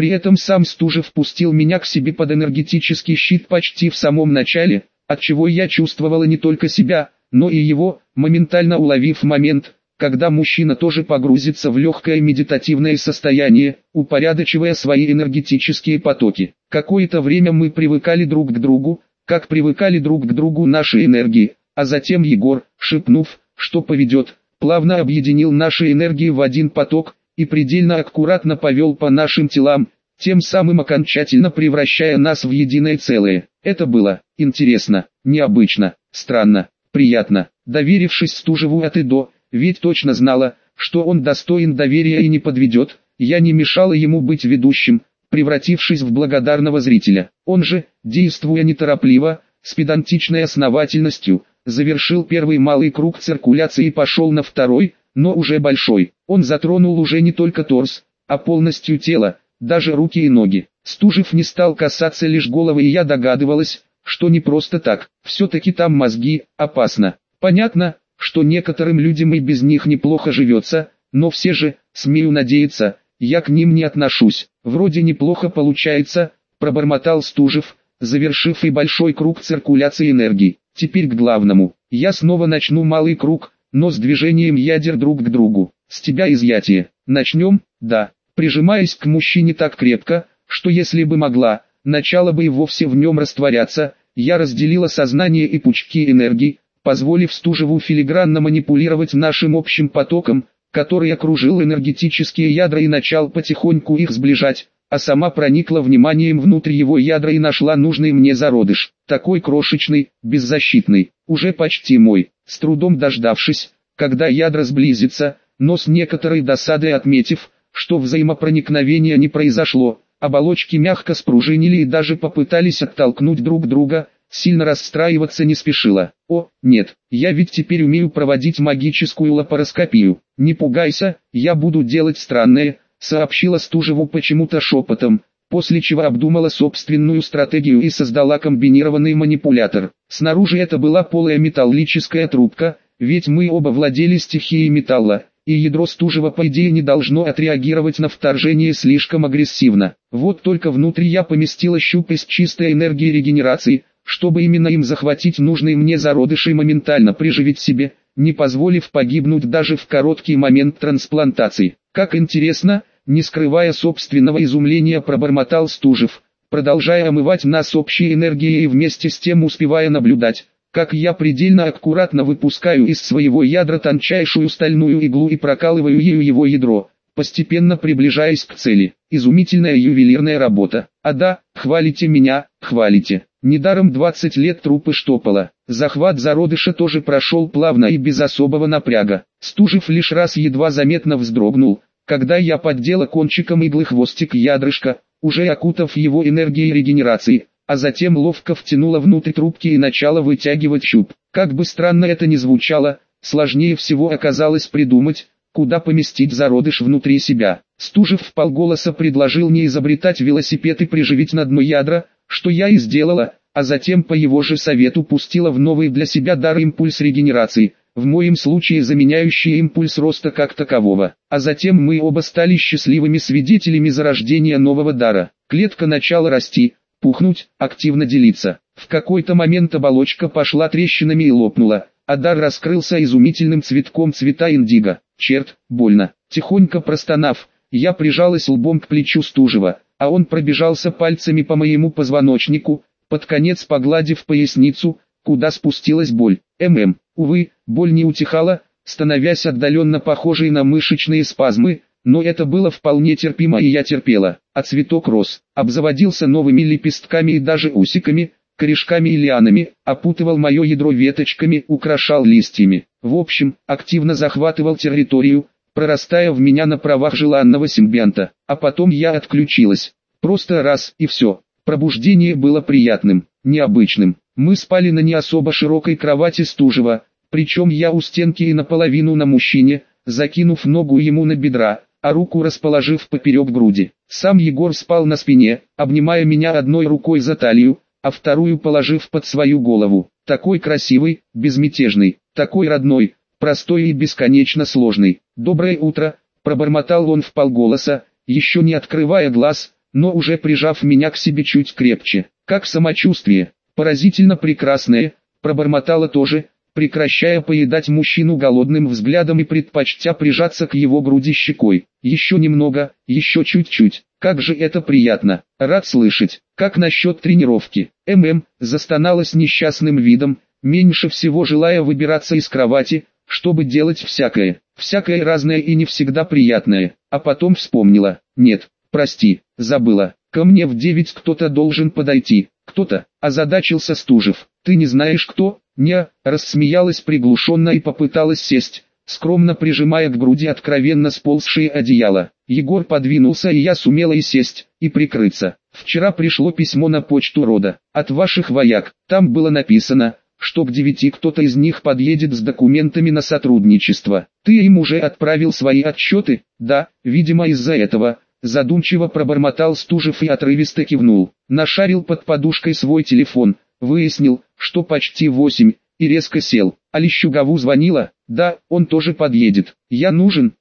При этом сам Стужев пустил меня к себе под энергетический щит почти в самом начале, отчего я чувствовала не только себя, но и его, моментально уловив момент, когда мужчина тоже погрузится в легкое медитативное состояние, упорядочивая свои энергетические потоки. Какое-то время мы привыкали друг к другу, как привыкали друг к другу наши энергии, а затем Егор, шепнув, что поведет, плавно объединил наши энергии в один поток и предельно аккуратно повел по нашим телам, тем самым окончательно превращая нас в единое целое. Это было интересно, необычно, странно, приятно. Доверившись Стужеву от и до, ведь точно знала, что он достоин доверия и не подведет, я не мешала ему быть ведущим, превратившись в благодарного зрителя. Он же, действуя неторопливо, с педантичной основательностью, завершил первый малый круг циркуляции и пошел на второй, но уже большой. Он затронул уже не только торс, а полностью тело, даже руки и ноги. Стужев не стал касаться лишь головы, и я догадывалась, что не просто так. Все-таки там мозги, опасно. Понятно, что некоторым людям и без них неплохо живется, но все же, смею надеяться, я к ним не отношусь. Вроде неплохо получается, пробормотал Стужев, завершив и большой круг циркуляции энергии. Теперь к главному. Я снова начну малый круг, но с движением ядер друг к другу. С тебя изъятие. Начнем? Да. Прижимаясь к мужчине так крепко, что если бы могла, начала бы и вовсе в нем растворяться, я разделила сознание и пучки энергии, позволив Стужеву филигранно манипулировать нашим общим потоком, который окружил энергетические ядра и начал потихоньку их сближать, а сама проникла вниманием внутрь его ядра и нашла нужный мне зародыш, такой крошечный, беззащитный, уже почти мой. С трудом дождавшись, когда ядра сблизятся, но с некоторой досадой отметив, что взаимопроникновения не произошло, оболочки мягко спружинили и даже попытались оттолкнуть друг друга, сильно расстраиваться не спешила. О, нет, я ведь теперь умею проводить магическую лапароскопию. Не пугайся, я буду делать странное, сообщила Стужеву почему-то шепотом, после чего обдумала собственную стратегию и создала комбинированный манипулятор. Снаружи это была полая металлическая трубка, ведь мы оба владели стихией металла, и ядро Стужева по идее не должно отреагировать на вторжение слишком агрессивно. Вот только внутри я поместила щуп из чистой энергии регенерации, чтобы именно им захватить нужный мне зародыш и моментально приживить себе, не позволив погибнуть даже в короткий момент трансплантации. Как интересно, не скрывая собственного изумления, пробормотал Стужев, продолжая омывать нас общей энергией и вместе с тем успевая наблюдать, как я предельно аккуратно выпускаю из своего ядра тончайшую стальную иглу и прокалываю ею его ядро, постепенно приближаясь к цели. Изумительная ювелирная работа. А да, хвалите меня, хвалите. Недаром 20 лет трупы штопала. Захват зародыша тоже прошел плавно и без особого напряга. Стужев лишь раз едва заметно вздрогнул, когда я поддела кончиком иглы хвостик ядрышка, уже окутав его энергией регенерации, а затем ловко втянула внутрь трубки и начала вытягивать щуп. Как бы странно это ни звучало, сложнее всего оказалось придумать, куда поместить зародыш внутри себя. Стужев вполголоса предложил не изобретать велосипед и приживить на дно ядра, что я и сделала, а затем по его же совету пустила в новый для себя дар импульс регенерации, в моем случае заменяющий импульс роста как такового. А затем мы оба стали счастливыми свидетелями зарождения нового дара. Клетка начала расти, пухнуть, активно делиться. В какой-то момент оболочка пошла трещинами и лопнула, а дар раскрылся изумительным цветком цвета индиго. Черт, больно. Тихонько простонав, я прижалась лбом к плечу Стужева, а он пробежался пальцами по моему позвоночнику, под конец погладив поясницу, куда спустилась боль. Увы, боль не утихала, становясь отдаленно похожей на мышечные спазмы, но это было вполне терпимо и я терпела. А цветок рос, обзаводился новыми лепестками и даже усиками, корешками и лианами, опутывал мое ядро веточками, украшал листьями. В общем, активно захватывал территорию, прорастая в меня на правах желанного симбионта. А потом я отключилась. Просто раз и все. Пробуждение было приятным, необычным. Мы спали на не особо широкой кровати Стужева, причем я у стенки и наполовину на мужчине, закинув ногу ему на бедра, а руку расположив поперек груди. Сам Егор спал на спине, обнимая меня одной рукой за талию, а вторую положив под свою голову. Такой красивый, безмятежный, такой родной, простой и бесконечно сложный. «Доброе утро», — пробормотал он вполголоса, еще не открывая глаз, но уже прижав меня к себе чуть крепче. «Как самочувствие?» «Поразительно прекрасное», пробормотала тоже, прекращая поедать мужчину голодным взглядом и предпочтя прижаться к его груди щекой. «Еще немного, еще чуть-чуть. Как же это приятно. Рад слышать. Как насчет тренировки?» Застонала с несчастным видом, меньше всего желая выбираться из кровати, чтобы делать всякое разное и не всегда приятное. А потом вспомнила: «Нет, прости, забыла. Ко мне в 9 кто-то должен подойти». «Кто-то?» – озадачился Стужев. «Ты не знаешь кто?» «Не», – рассмеялась приглушенно и попыталась сесть, скромно прижимая к груди откровенно сползшее одеяло. Егор подвинулся, и я сумела и сесть, и прикрыться. «Вчера пришло письмо на почту рода, от ваших вояк. Там было написано, что к 9 кто-то из них подъедет с документами на сотрудничество. Ты им уже отправил свои отчеты?» «Да, видимо из-за этого». Задумчиво пробормотал Стужев и отрывисто кивнул. Нашарил под подушкой свой телефон, выяснил, что почти 8, и резко сел. «А Лещугову звонила?» «Да, он тоже подъедет. Я нужен?»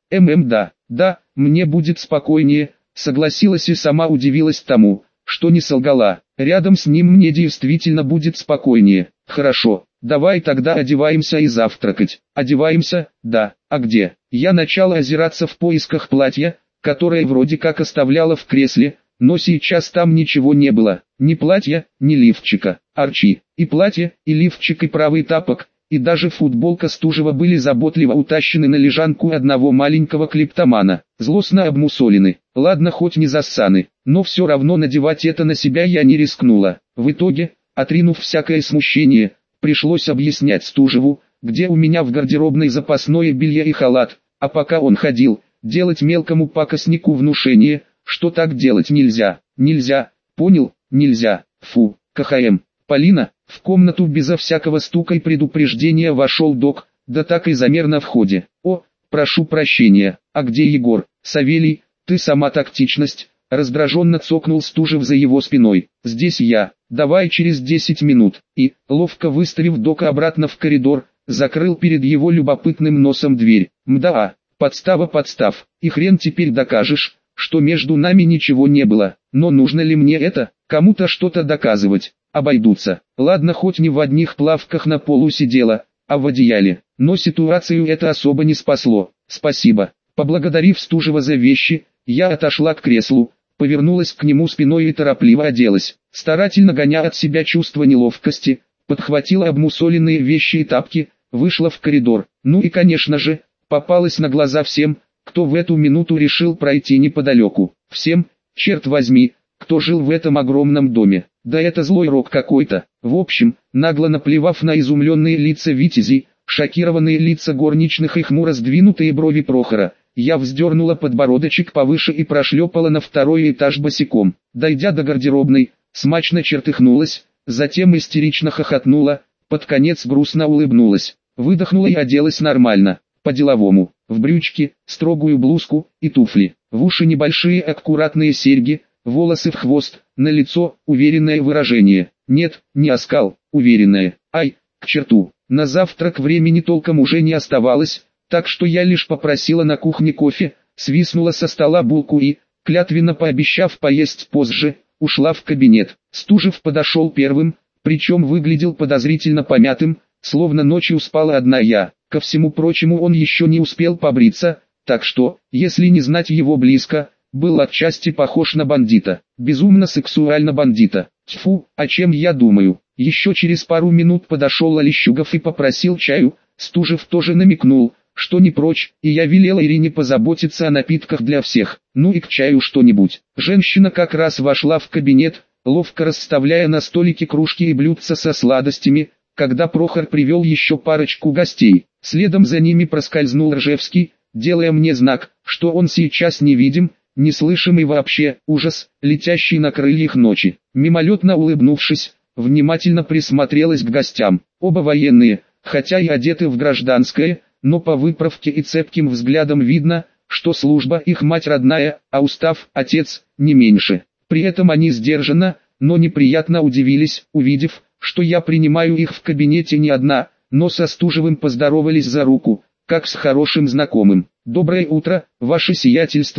Да, мне будет спокойнее», согласилась и сама удивилась тому, что не солгала. «Рядом с ним мне действительно будет спокойнее». «Хорошо, давай тогда одеваемся и завтракать». «Одеваемся? Да. А где?» Я начала озираться в поисках платья, которое вроде как оставляла в кресле, но сейчас там ничего не было. Ни платья, ни лифчика. Арчи. И платье, и лифчик, и правый тапок, и даже футболка Стужева были заботливо утащены на лежанку одного маленького клептомана. Злостно обмусолены. Ладно, хоть не зассаны, но все равно надевать это на себя я не рискнула. В итоге, отринув всякое смущение, пришлось объяснять Стужеву, где у меня в гардеробной запасное белье и халат, а пока он ходил, делать мелкому пакостнику внушение, что так делать нельзя. Нельзя, понял, нельзя. Фу, КХМ. Полина, в комнату безо всякого стука и предупреждения вошел док, да так и замер на входе. «О, прошу прощения, а где Егор?» «Савелий, ты сама тактичность», раздраженно цокнул Стужев за его спиной. «Здесь я, давай через 10 минут», и, ловко выставив дока обратно в коридор, закрыл перед его любопытным носом дверь. «Мда, подстав, и хрен теперь докажешь, что между нами ничего не было. Но нужно ли мне это, кому-то что-то доказывать? Обойдутся. Ладно, хоть не в одних плавках на полу сидела, а в одеяле. Но ситуацию это особо не спасло. Спасибо». Поблагодарив Стужева за вещи, я отошла к креслу, повернулась к нему спиной и торопливо оделась. Старательно гоня от себя чувство неловкости, подхватила обмусоленные вещи и тапки, вышла в коридор. Ну и конечно же, попалась на глаза всем, кто в эту минуту решил пройти неподалеку. Всем, черт возьми, кто жил в этом огромном доме. Да это злой рок какой-то. В общем, нагло наплевав на изумленные лица витязей, шокированные лица горничных и хмуро сдвинутые брови Прохора, я вздернула подбородочек повыше и прошлепала на второй этаж босиком. Дойдя до гардеробной, смачно чертыхнулась, затем истерично хохотнула, под конец грустно улыбнулась, выдохнула и оделась нормально, по-деловому, в брючки, строгую блузку и туфли, в уши небольшие аккуратные серьги, волосы в хвост, на лицо уверенное выражение. Нет, не оскал, уверенное. Ай, к черту, на завтрак времени толком уже не оставалось, так что я лишь попросила на кухне кофе, свистнула со стола булку и, клятвенно пообещав поесть позже, ушла в кабинет. Стужев подошел первым, причем выглядел подозрительно помятым, словно ночью спала одна я. Ко всему прочему он еще не успел побриться, так что, если не знать его близко, был отчасти похож на бандита. Безумно сексуально бандита. Тьфу, о чем я думаю. Еще через пару минут подошел Лещугов и попросил чаю. Стужев тоже намекнул, что не прочь, и я велела Ирине позаботиться о напитках для всех. Ну и к чаю что-нибудь. Женщина как раз вошла в кабинет, ловко расставляя на столике кружки и блюдца со сладостями, когда Прохор привел еще парочку гостей. Следом за ними проскользнул Ржевский, делая мне знак, что он сейчас невидим, неслышимый вообще, ужас, летящий на крыльях ночи. Мимолетно улыбнувшись, внимательно присмотрелась к гостям. Оба военные, хотя и одеты в гражданское, но по выправке и цепким взглядам видно, что служба их мать родная, а устав отец не меньше. При этом они сдержанно, но неприятно удивились, увидев, что я принимаю их в кабинете не одна, но со Стужевым поздоровались за руку, как с хорошим знакомым. «Доброе утро, ваше сиятельство»,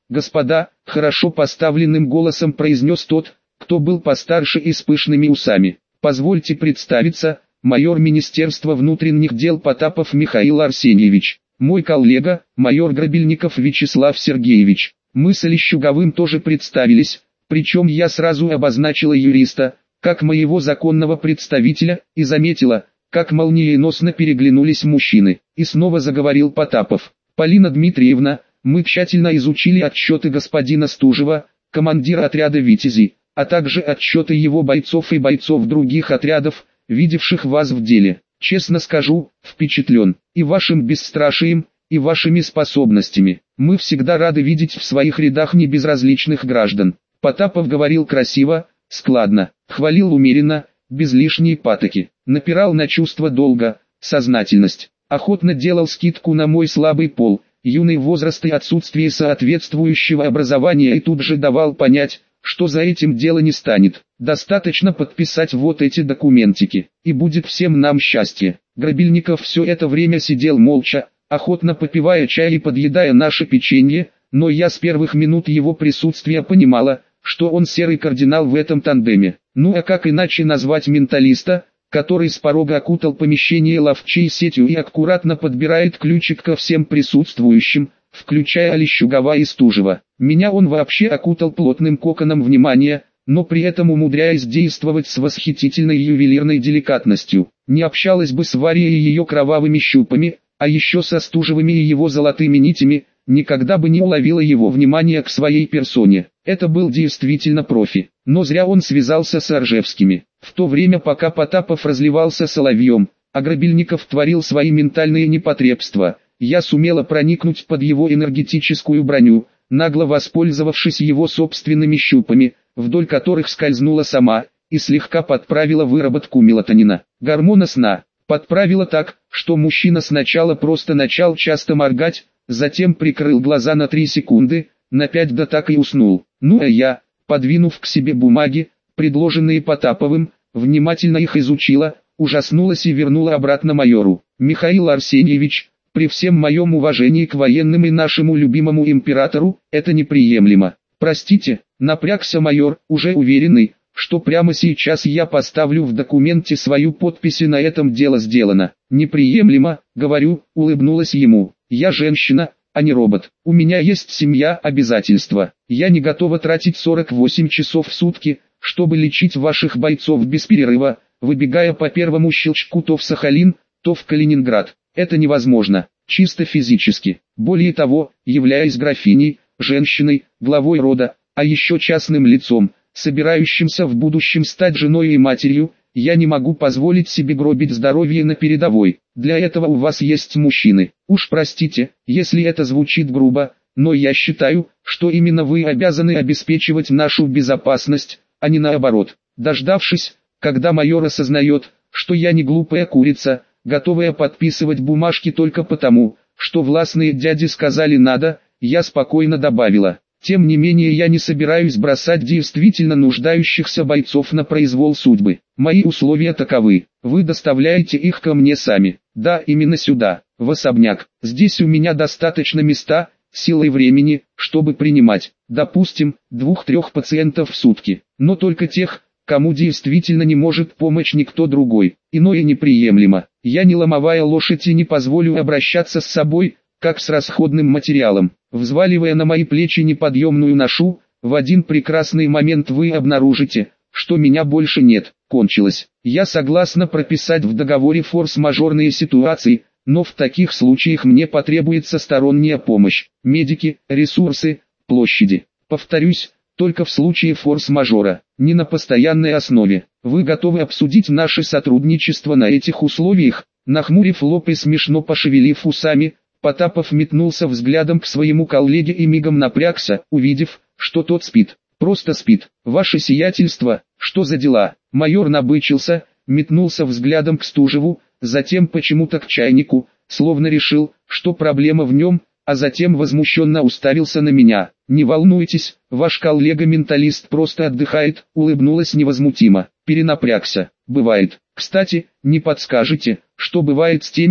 «Господа», — хорошо поставленным голосом произнес тот, кто был постарше и с пышными усами. «Позвольте представиться, майор Министерства внутренних дел Потапов Михаил Арсеньевич. Мой коллега, майор Грабельников Вячеслав Сергеевич». Мы с Олещуговым тоже представились, причем я сразу обозначила юриста, как моего законного представителя, и заметила, как молниеносно переглянулись мужчины. И снова заговорил Потапов. «Полина Дмитриевна, мы тщательно изучили отчеты господина Стужева, командира отряда «Витязи», а также отчеты его бойцов и бойцов других отрядов, видевших вас в деле. Честно скажу, впечатлен и вашим бесстрашием, и вашими способностями. Мы всегда рады видеть в своих рядах небезразличных граждан». Потапов говорил красиво, складно, хвалил умеренно, без лишней патоки, напирал на чувство долга, сознательность, охотно делал скидку на мой слабый пол, юный возраст и отсутствие соответствующего образования, и тут же давал понять, что за этим дело не станет. Достаточно подписать вот эти документики, и будет всем нам счастье. Грабельников все это время сидел молча, охотно попивая чай и подъедая наше печенье, но я с первых минут его присутствия понимала, что он серый кардинал в этом тандеме. Ну а как иначе назвать менталиста, который с порога окутал помещение ловчей сетью и аккуратно подбирает ключик ко всем присутствующим, включая Олещугова и Стужева. Меня он вообще окутал плотным коконом внимания, но при этом умудряясь действовать с восхитительной ювелирной деликатностью. Не общалась бы с Варей и ее кровавыми щупами, а еще со Стужевыми и его золотыми нитями, никогда бы не уловила его внимание к своей персоне. Это был действительно профи, но зря он связался с Оржевскими. В то время, пока Потапов разливался соловьем, а Грабельников творил свои ментальные непотребства, я сумела проникнуть под его энергетическую броню, нагло воспользовавшись его собственными щупами, вдоль которых скользнула сама, и слегка подправила выработку мелатонина, гормона сна. Подправила так, что мужчина сначала просто начал часто моргать, затем прикрыл глаза на 3 секунды, на 5 да так и уснул. Ну а я, подвинув к себе бумаги, предложенные Потаповым, внимательно их изучила, ужаснулась и вернула обратно майору. «Михаил Арсеньевич, при всем моем уважении к военным и нашему любимому императору, это неприемлемо. Простите», напрягся майор, уже уверенный, что прямо сейчас я поставлю в документе свою подпись и на этом дело сделано. «Неприемлемо, говорю», улыбнулась ему. «Я женщина, а не робот. У меня есть семья, обязательства. Я не готова тратить 48 часов в сутки, чтобы лечить ваших бойцов без перерыва, выбегая по первому щелчку то в Сахалин, то в Калининград. Это невозможно, чисто физически. Более того, являясь графиней, женщиной, главой рода, а еще частным лицом, собирающимся в будущем стать женой и матерью, я не могу позволить себе гробить здоровье на передовой. Для этого у вас есть мужчины. Уж простите, если это звучит грубо, но я считаю, что именно вы обязаны обеспечивать нашу безопасность, а не наоборот». Дождавшись, когда майор осознает, что я не глупая курица, готовая подписывать бумажки только потому, что властные дяди сказали надо, я спокойно добавила: «Тем не менее я не собираюсь бросать действительно нуждающихся бойцов на произвол судьбы. Мои условия таковы: вы доставляете их ко мне сами. Да, именно сюда, в особняк. Здесь у меня достаточно места, силы и времени, чтобы принимать, допустим, 2-3 пациентов в сутки. Но только тех, кому действительно не может помочь никто другой. Иное неприемлемо. Я не ломовая лошадь и не позволю обращаться с собой, как с расходным материалом. Взваливая на мои плечи неподъемную ношу, в один прекрасный момент вы обнаружите, что меня больше нет. Кончилось. Я согласна прописать в договоре форс-мажорные ситуации, но в таких случаях мне потребуется сторонняя помощь, медики, ресурсы, площади. Повторюсь, только в случае форс-мажора, не на постоянной основе. Вы готовы обсудить наше сотрудничество на этих условиях?» Нахмурив лоб и смешно пошевелив усами, Потапов метнулся взглядом к своему коллеге и мигом напрягся, увидев, что тот спит. «Просто спит. Ваше сиятельство, что за дела?» Майор набычился, метнулся взглядом к Стужеву, затем почему-то к чайнику, словно решил, что проблема в нем, а затем возмущенно уставился на меня. «Не волнуйтесь, ваш коллега-менталист просто отдыхает», улыбнулась невозмутимо. Перенапрягся. «Бывает. Кстати, не подскажете, что бывает с теми,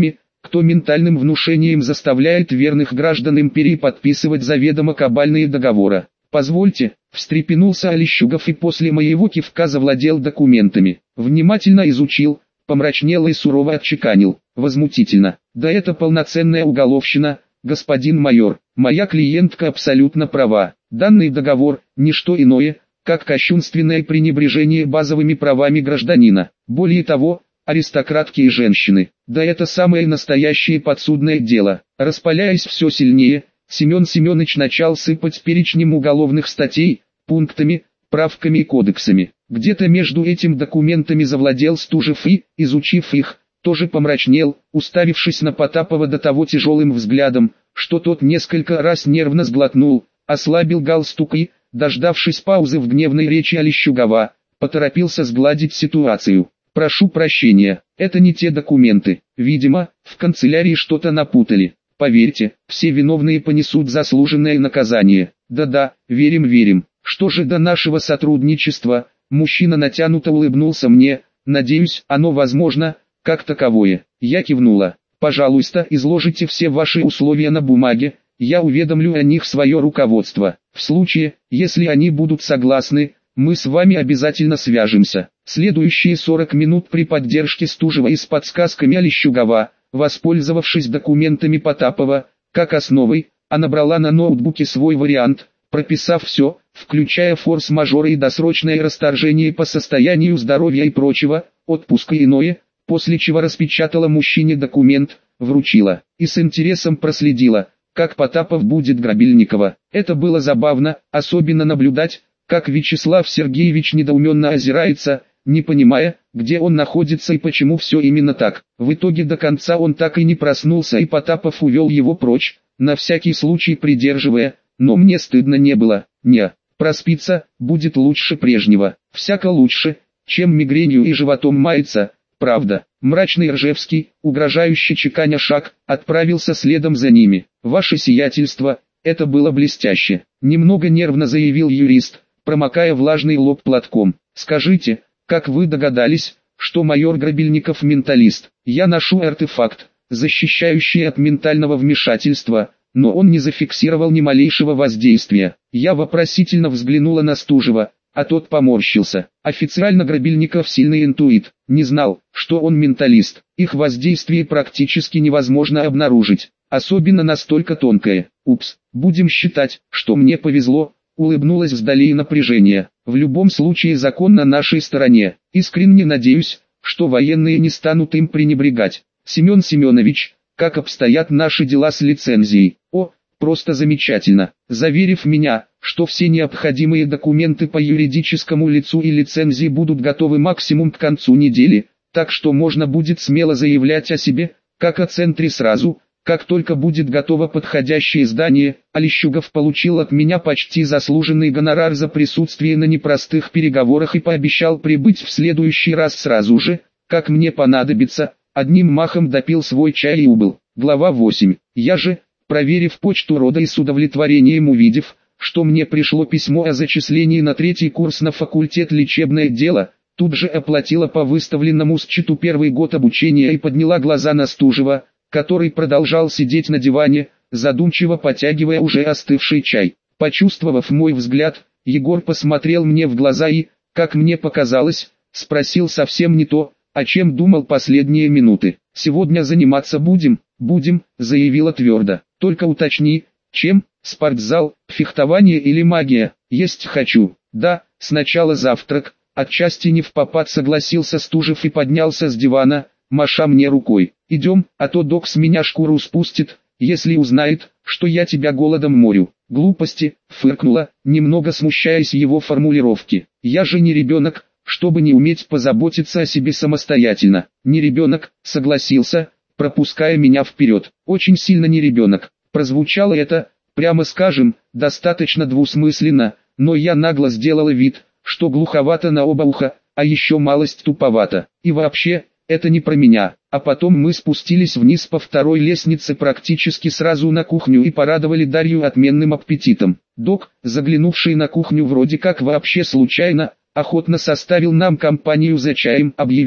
кто ментальным внушением заставляет верных граждан империи подписывать заведомо кабальные договоры. «Позвольте», — встрепенулся Олещугов и после моего кивка завладел документами. Внимательно изучил, помрачнел и сурово отчеканил. «Возмутительно. Да это полноценная уголовщина, господин майор. Моя клиентка абсолютно права. Данный договор – ничто иное, как кощунственное пренебрежение базовыми правами гражданина. Более того, аристократки и женщины. Да это самое настоящее подсудное дело». Распаляясь все сильнее, Семен Семенович начал сыпать перечнем уголовных статей, пунктами, правками и кодексами. Где-то между этим документами завладел Стужев и, изучив их, тоже помрачнел, уставившись на Потапова до того тяжелым взглядом, что тот несколько раз нервно сглотнул, ослабил галстук и, дождавшись паузы в гневной речи Олещугова, поторопился сгладить ситуацию. «Прошу прощения, это не те документы. Видимо, в канцелярии что-то напутали. Поверьте, все виновные понесут заслуженное наказание. Да-да, верим. Что же до нашего сотрудничества?» Мужчина натянуто улыбнулся мне. «Надеюсь, оно возможно, как таковое». Я кивнула. «Пожалуйста, изложите все ваши условия на бумаге, я уведомлю о них свое руководство. В случае, если они будут согласны, мы с вами обязательно свяжемся». Следующие 40 минут при поддержке Стужева и с подсказками Олещугова, воспользовавшись документами Потапова, как основой, она брала на ноутбуке свой вариант, прописав все, включая форс-мажоры и досрочное расторжение по состоянию здоровья и прочего, отпуск и иное, после чего распечатала мужчине документ, вручила, и с интересом проследила, как Потапов будет Грабельникова. Это было забавно, особенно наблюдать, как Вячеслав Сергеевич недоуменно озирается, не понимая, где он находится и почему все именно так. В итоге до конца он так и не проснулся, и Потапов увел его прочь, на всякий случай придерживая, но мне стыдно не было. Не, проспится, будет лучше прежнего, всяко лучше, чем мигренью и животом мается. Правда. Мрачный Ржевский, угрожающе чеканя шаг, отправился следом за ними. «Ваше сиятельство, это было блестяще», — немного нервно заявил юрист, промокая влажный лоб платком. «Скажите, как вы догадались, что майор Грабельников менталист? Я ношу артефакт, защищающий от ментального вмешательства, но он не зафиксировал ни малейшего воздействия». Я вопросительно взглянула на Стужева, а тот поморщился. Официально Грабельников сильный интуит, не знал, что он менталист. Их воздействие практически невозможно обнаружить, особенно настолько тонкое. «Упс, будем считать, что мне повезло», — улыбнулась вдали напряжение. «В любом случае закон на нашей стороне. Искренне надеюсь, что военные не станут им пренебрегать. Семен Семенович, как обстоят наши дела с лицензией?» «О, просто замечательно». Заверив меня, что все необходимые документы по юридическому лицу и лицензии будут готовы максимум к концу недели, так что можно будет смело заявлять о себе, как о центре сразу, как только будет готово подходящее издание. Олещугов получил от меня почти заслуженный гонорар за присутствие на непростых переговорах и пообещал прибыть в следующий раз сразу же, как мне понадобится. Одним махом допил свой чай и убыл. Глава 8. Я же, проверив почту рода и с удовлетворением увидев, что мне пришло письмо о зачислении на 3-й курс на факультет лечебное дело, тут же оплатила по выставленному счету 1-й год обучения и подняла глаза на Стужева, который продолжал сидеть на диване, задумчиво потягивая уже остывший чай. Почувствовав мой взгляд, Егор посмотрел мне в глаза и, как мне показалось, спросил совсем не то, о чем думал последние минуты. «Сегодня заниматься будем?» «Будем», заявила твердо. «Только уточни, чем? Спортзал, фехтование или магия?» «Есть хочу». «Да, сначала завтрак», отчасти не впопад согласился Стужев и поднялся с дивана, маша мне рукой. «Идем, а то док с меня шкуру спустит, если узнает, что я тебя голодом морю». «Глупости», фыркнула, немного смущаясь его формулировки. «Я же не ребенок, чтобы не уметь позаботиться о себе самостоятельно». «Не ребенок», согласился, пропуская меня вперед. «Очень сильно не ребенок». Прозвучало это, прямо скажем, достаточно двусмысленно, но я нагло сделала вид, что глуховато на оба уха, а еще малость туповато. И вообще, это не про меня. А потом мы спустились вниз по 2-й лестнице практически сразу на кухню и порадовали Дарью отменным аппетитом. Док, заглянувший на кухню вроде как вообще случайно, охотно составил нам компанию за чаем, объявив,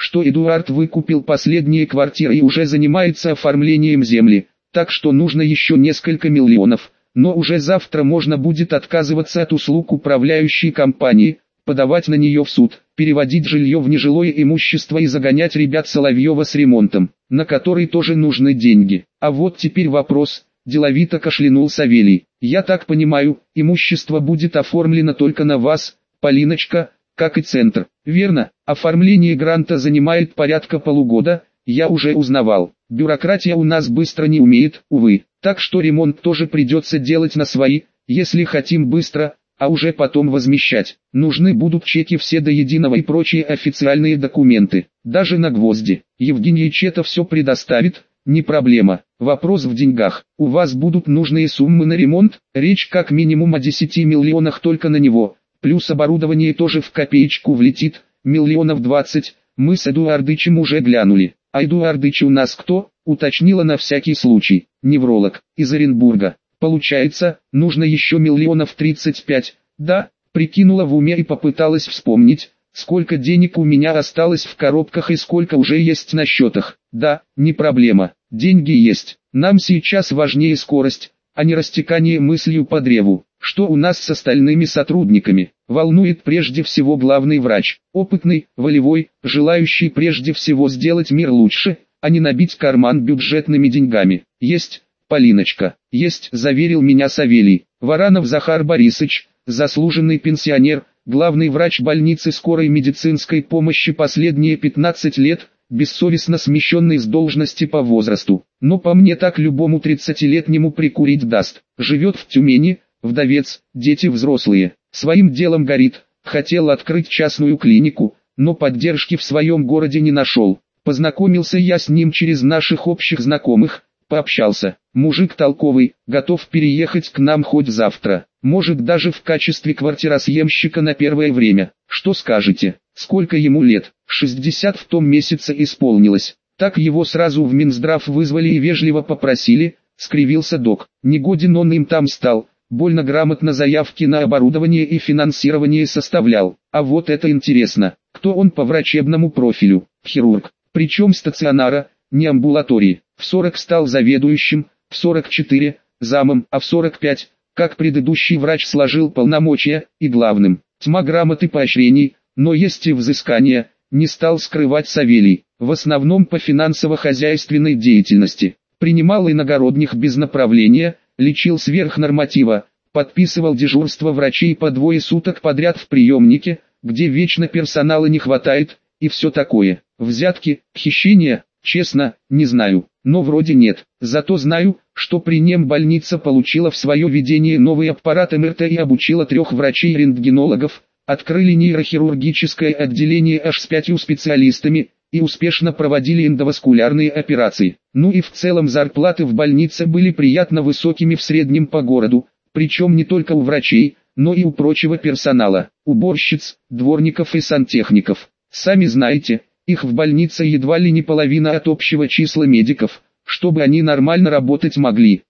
что Эдуард выкупил последние квартиры и уже занимается оформлением земли, так что нужно еще несколько миллионов, но уже завтра можно будет отказываться от услуг управляющей компании, подавать на нее в суд, переводить жилье в нежилое имущество и загонять ребят Соловьева с ремонтом, на который тоже нужны деньги. А вот теперь вопрос, деловито кашлянул Савелий. Я так понимаю, имущество будет оформлено только на вас, Полиночка, как и центр. Верно, оформление гранта занимает порядка полугода, я уже узнавал. Бюрократия у нас быстро не умеет, увы, так что ремонт тоже придется делать на свои, если хотим быстро, а уже потом возмещать. Нужны будут чеки все до единого и прочие официальные документы, даже на гвозди. Евгеньевич это все предоставит, не проблема. Вопрос в деньгах. У вас будут нужные суммы на ремонт, речь как минимум о 10 миллионах только на него, плюс оборудование тоже в копеечку влетит, миллионов 20, мы с Эдуардычем уже глянули. А Эдуардыч у нас кто? Уточнила на всякий случай, невролог, из Оренбурга. Получается, нужно еще миллионов 35, да, прикинула в уме и попыталась вспомнить, сколько денег у меня осталось в коробках и сколько уже есть на счетах. Да, не проблема, деньги есть, нам сейчас важнее скорость, а не растекание мыслью по древу. Что у нас с остальными сотрудниками? Волнует прежде всего главный врач, опытный, волевой, желающий прежде всего сделать мир лучше, а не набить карман бюджетными деньгами. Есть, Полиночка, есть, заверил меня Савелий. Варанов Захар Борисович, заслуженный пенсионер, главный врач больницы скорой медицинской помощи последние 15 лет, бессовестно смещенный с должности по возрасту. Но по мне так любому 30-летнему прикурить даст. Живет в Тюмени, вдовец, дети взрослые. Своим делом горит, хотел открыть частную клинику, но поддержки в своем городе не нашел. Познакомился я с ним через наших общих знакомых, пообщался. Мужик толковый, готов переехать к нам хоть завтра. Может даже в качестве квартиросъемщика на первое время. Что скажете? Сколько ему лет? 60 в том месяце исполнилось. Так его сразу в Минздрав вызвали и вежливо попросили, скривился док. Негоден он им там стал, больно грамотно заявки на оборудование и финансирование составлял. А вот это интересно, кто он по врачебному профилю? Хирург. Причем стационара, не амбулатории. В 40 стал заведующим, в 44 – замом, а в 45 – как предыдущий врач сложил полномочия, и главным. Тьма грамот и поощрений, но есть и взыскания, не стал скрывать Савелий. В основном по финансово-хозяйственной деятельности. Принимал иногородних без направления, лечил сверх норматива, подписывал дежурство врачей по 2 суток подряд в приемнике, где вечно персонала не хватает, и все такое. Взятки, хищения, честно, не знаю, но вроде нет. Зато знаю, что при нем больница получила в свое ведение новый аппарат МРТ и обучила 3 врачей-рентгенологов, открыли нейрохирургическое отделение аж с 5 специалистами, и успешно проводили эндоваскулярные операции. Ну и в целом зарплаты в больнице были приятно высокими в среднем по городу, причем не только у врачей, но и у прочего персонала, уборщиц, дворников и сантехников. Сами знаете, их в больнице едва ли не половина от общего числа медиков, чтобы они нормально работать могли.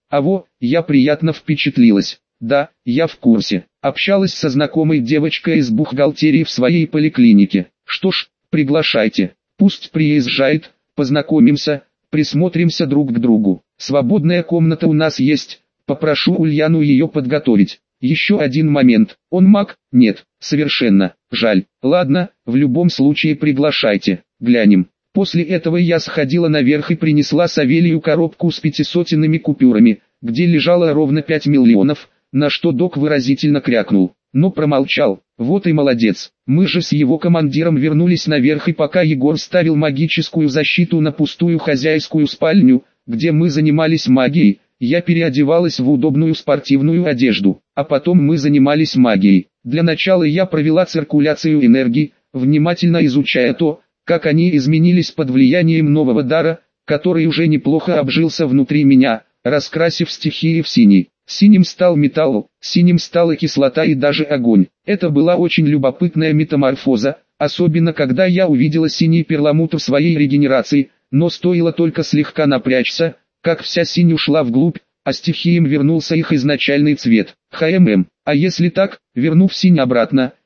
Я приятно впечатлилась. Да, я в курсе. Общалась со знакомой девочкой из бухгалтерии в своей поликлинике. Что ж, приглашайте. Пусть приезжает, познакомимся, присмотримся друг к другу. Свободная комната у нас есть, попрошу Ульяну ее подготовить. Еще один момент, он маг? Нет, совершенно, жаль. Ладно, в любом случае приглашайте, глянем. После этого я сходила наверх и принесла Савелию коробку с 500-ными купюрами, где лежало ровно 5 миллионов, на что док выразительно крякнул, но промолчал. Вот и молодец. Мы же с его командиром вернулись наверх, и пока Егор ставил магическую защиту на пустую хозяйскую спальню, где мы занимались магией, я переодевалась в удобную спортивную одежду, а потом мы занимались магией. Для начала я провела циркуляцию энергии, внимательно изучая то, как они изменились под влиянием нового дара, который уже неплохо обжился внутри меня, раскрасив стихии в синий. Синим стал металл, синим стала кислота и даже огонь. Это была очень любопытная метаморфоза, особенно когда я увидела синий перламутр своей регенерации, но стоило только слегка напрячься, как вся синь ушла вглубь, а стихиям вернулся их изначальный цвет. А если так, вернув синь обратно,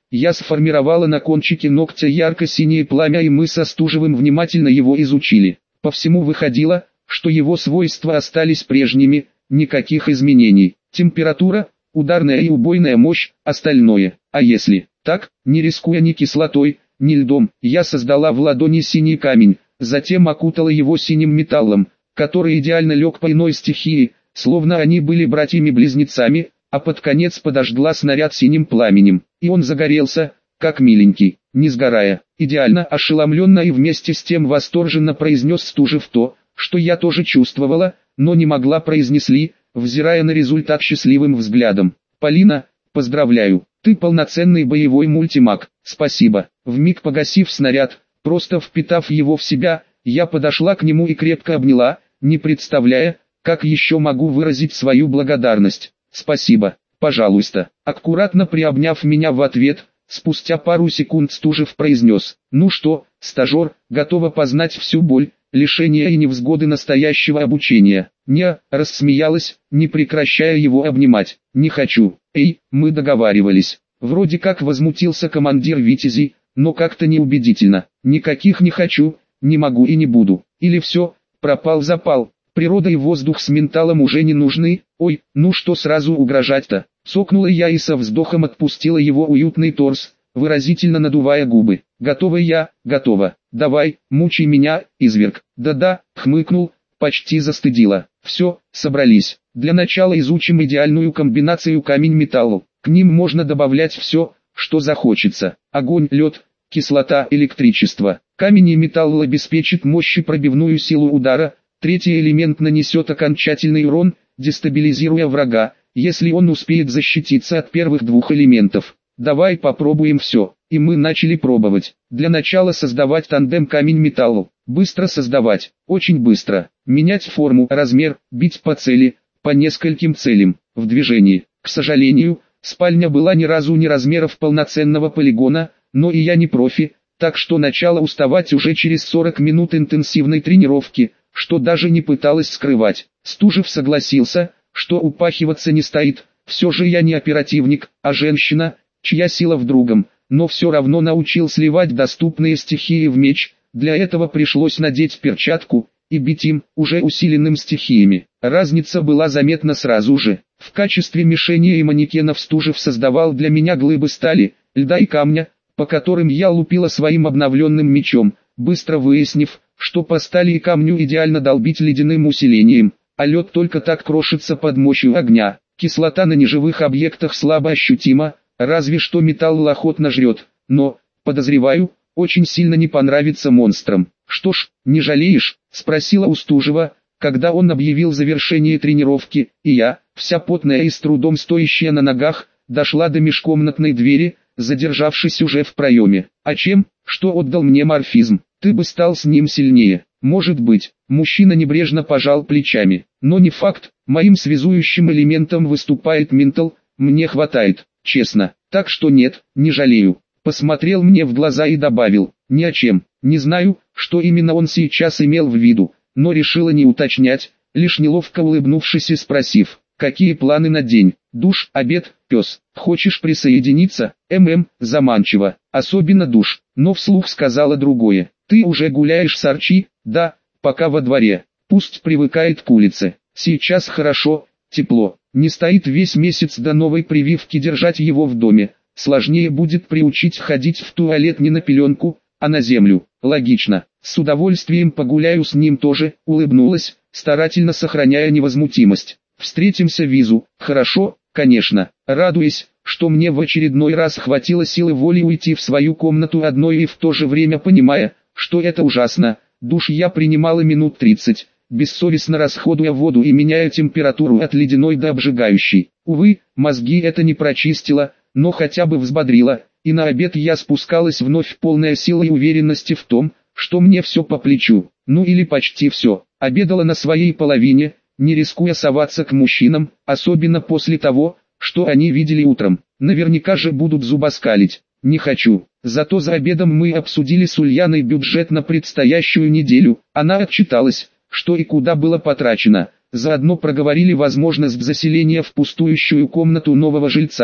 Я сформировала на кончике ногтя ярко-синее пламя, и мы со Стужевым внимательно его изучили. По всему выходило, что его свойства остались прежними, никаких изменений. Температура, ударная и убойная мощь, остальное. А если так, не рискуя ни кислотой, ни льдом, я создала в ладони синий камень, затем окутала его синим металлом, который идеально лег по иной стихии, словно они были братьями-близнецами, а под конец подожгла снаряд синим пламенем, и он загорелся, как миленький, не сгорая. Идеально, ошеломленно и вместе с тем восторженно произнес Стужев то, что я тоже чувствовала, но не могла произнесли, взирая на результат счастливым взглядом. «Полина, поздравляю, ты полноценный боевой мультимаг, спасибо». Вмиг погасив снаряд, просто впитав его в себя, я подошла к нему и крепко обняла, не представляя, как еще могу выразить свою благодарность. «Спасибо, пожалуйста». Аккуратно приобняв меня в ответ, спустя пару секунд Стужев произнес: «Ну что, стажер, готова познать всю боль, лишения и невзгоды настоящего обучения?» «Не», рассмеялась, не прекращая его обнимать. «Не хочу». «Эй, мы договаривались». Вроде как возмутился командир Витязей, но как-то неубедительно. «Никаких не хочу, не могу и не буду». Или все, пропал запал. Природа и воздух с менталом уже не нужны. Ой, ну что сразу угрожать-то? Цокнула я и со вздохом отпустила его уютный торс, выразительно надувая губы. «Готова я, готова. Давай, мучай меня, изверг». «Да-да», хмыкнул, почти застыдила. «Все, собрались. Для начала изучим идеальную комбинацию камень-металл. К ним можно добавлять все, что захочется. Огонь, лед, кислота, электричество. Камень и металл обеспечит мощь и пробивную силу удара. Третий элемент нанесет окончательный урон, дестабилизируя врага, если он успеет защититься от первых двух элементов. Давай попробуем все». И мы начали пробовать. Для начала создавать тандем камень-металл. Быстро создавать, очень быстро. Менять форму, размер, бить по цели, по нескольким целям, в движении. К сожалению, спальня была ни разу не размеров полноценного полигона, но и я не профи, так что начала уставать уже через 40 минут интенсивной тренировки, что даже не пыталась скрывать. Стужев согласился, что упахиваться не стоит, все же я не оперативник, а женщина, чья сила в другом, но все равно научил сливать доступные стихии в меч. Для этого пришлось надеть перчатку и бить им, уже усиленным стихиями. Разница была заметна сразу же. В качестве мишени и манекенов Стужев создавал для меня глыбы стали, льда и камня, по которым я лупила своим обновленным мечом, быстро выяснив, что по стали и камню идеально долбить ледяным усилением, а лед только так крошится под мощью огня. Кислота на неживых объектах слабо ощутима, разве что металл охотно жрет, но, подозреваю, очень сильно не понравится монстрам. «Что ж, не жалеешь?» – спросила у Стужева, когда он объявил завершение тренировки, и я, вся потная и с трудом стоящая на ногах, дошла до межкомнатной двери, задержавшись уже в проеме. «А чем? Что отдал мне морфизм? Ты бы стал с ним сильнее». «Может быть». Мужчина небрежно пожал плечами. «Но не факт, моим связующим элементом выступает ментал, мне хватает, честно. Так что нет, не жалею». Посмотрел мне в глаза и добавил: «Ни о чем». Не знаю, что именно он сейчас имел в виду, но решила не уточнять, лишь неловко улыбнувшись и спросив: «Какие планы на день? Душ, обед, пес? Хочешь присоединиться?» Заманчиво, особенно душ, но вслух сказала другое. «Ты уже гуляешь с Арчи?» «Да, пока во дворе. Пусть привыкает к улице. Сейчас хорошо, тепло. Не стоит весь месяц до новой прививки держать его в доме. Сложнее будет приучить ходить в туалет не на пеленку, а на землю». «Логично. С удовольствием погуляю с ним тоже», улыбнулась, старательно сохраняя невозмутимость. «Встретимся визу». «Хорошо, конечно». Радуясь, что мне в очередной раз хватило силы воли уйти в свою комнату одной и в то же время понимая, что это ужасно, душ я принимала минут 30, бессовестно расходуя воду и меняя температуру от ледяной до обжигающей. Увы, мозги это не прочистило, но хотя бы взбодрило, и на обед я спускалась вновь полная силы и уверенности в том, что мне все по плечу, ну или почти все. Обедала на своей половине, не рискуя соваться к мужчинам, особенно после того, что они видели утром. Наверняка же будут зубоскалить. Не хочу. Зато за обедом мы обсудили с Ульяной бюджет на предстоящую неделю. Она отчиталась, что и куда было потрачено. Заодно проговорили возможность заселения в пустующую комнату нового жильца,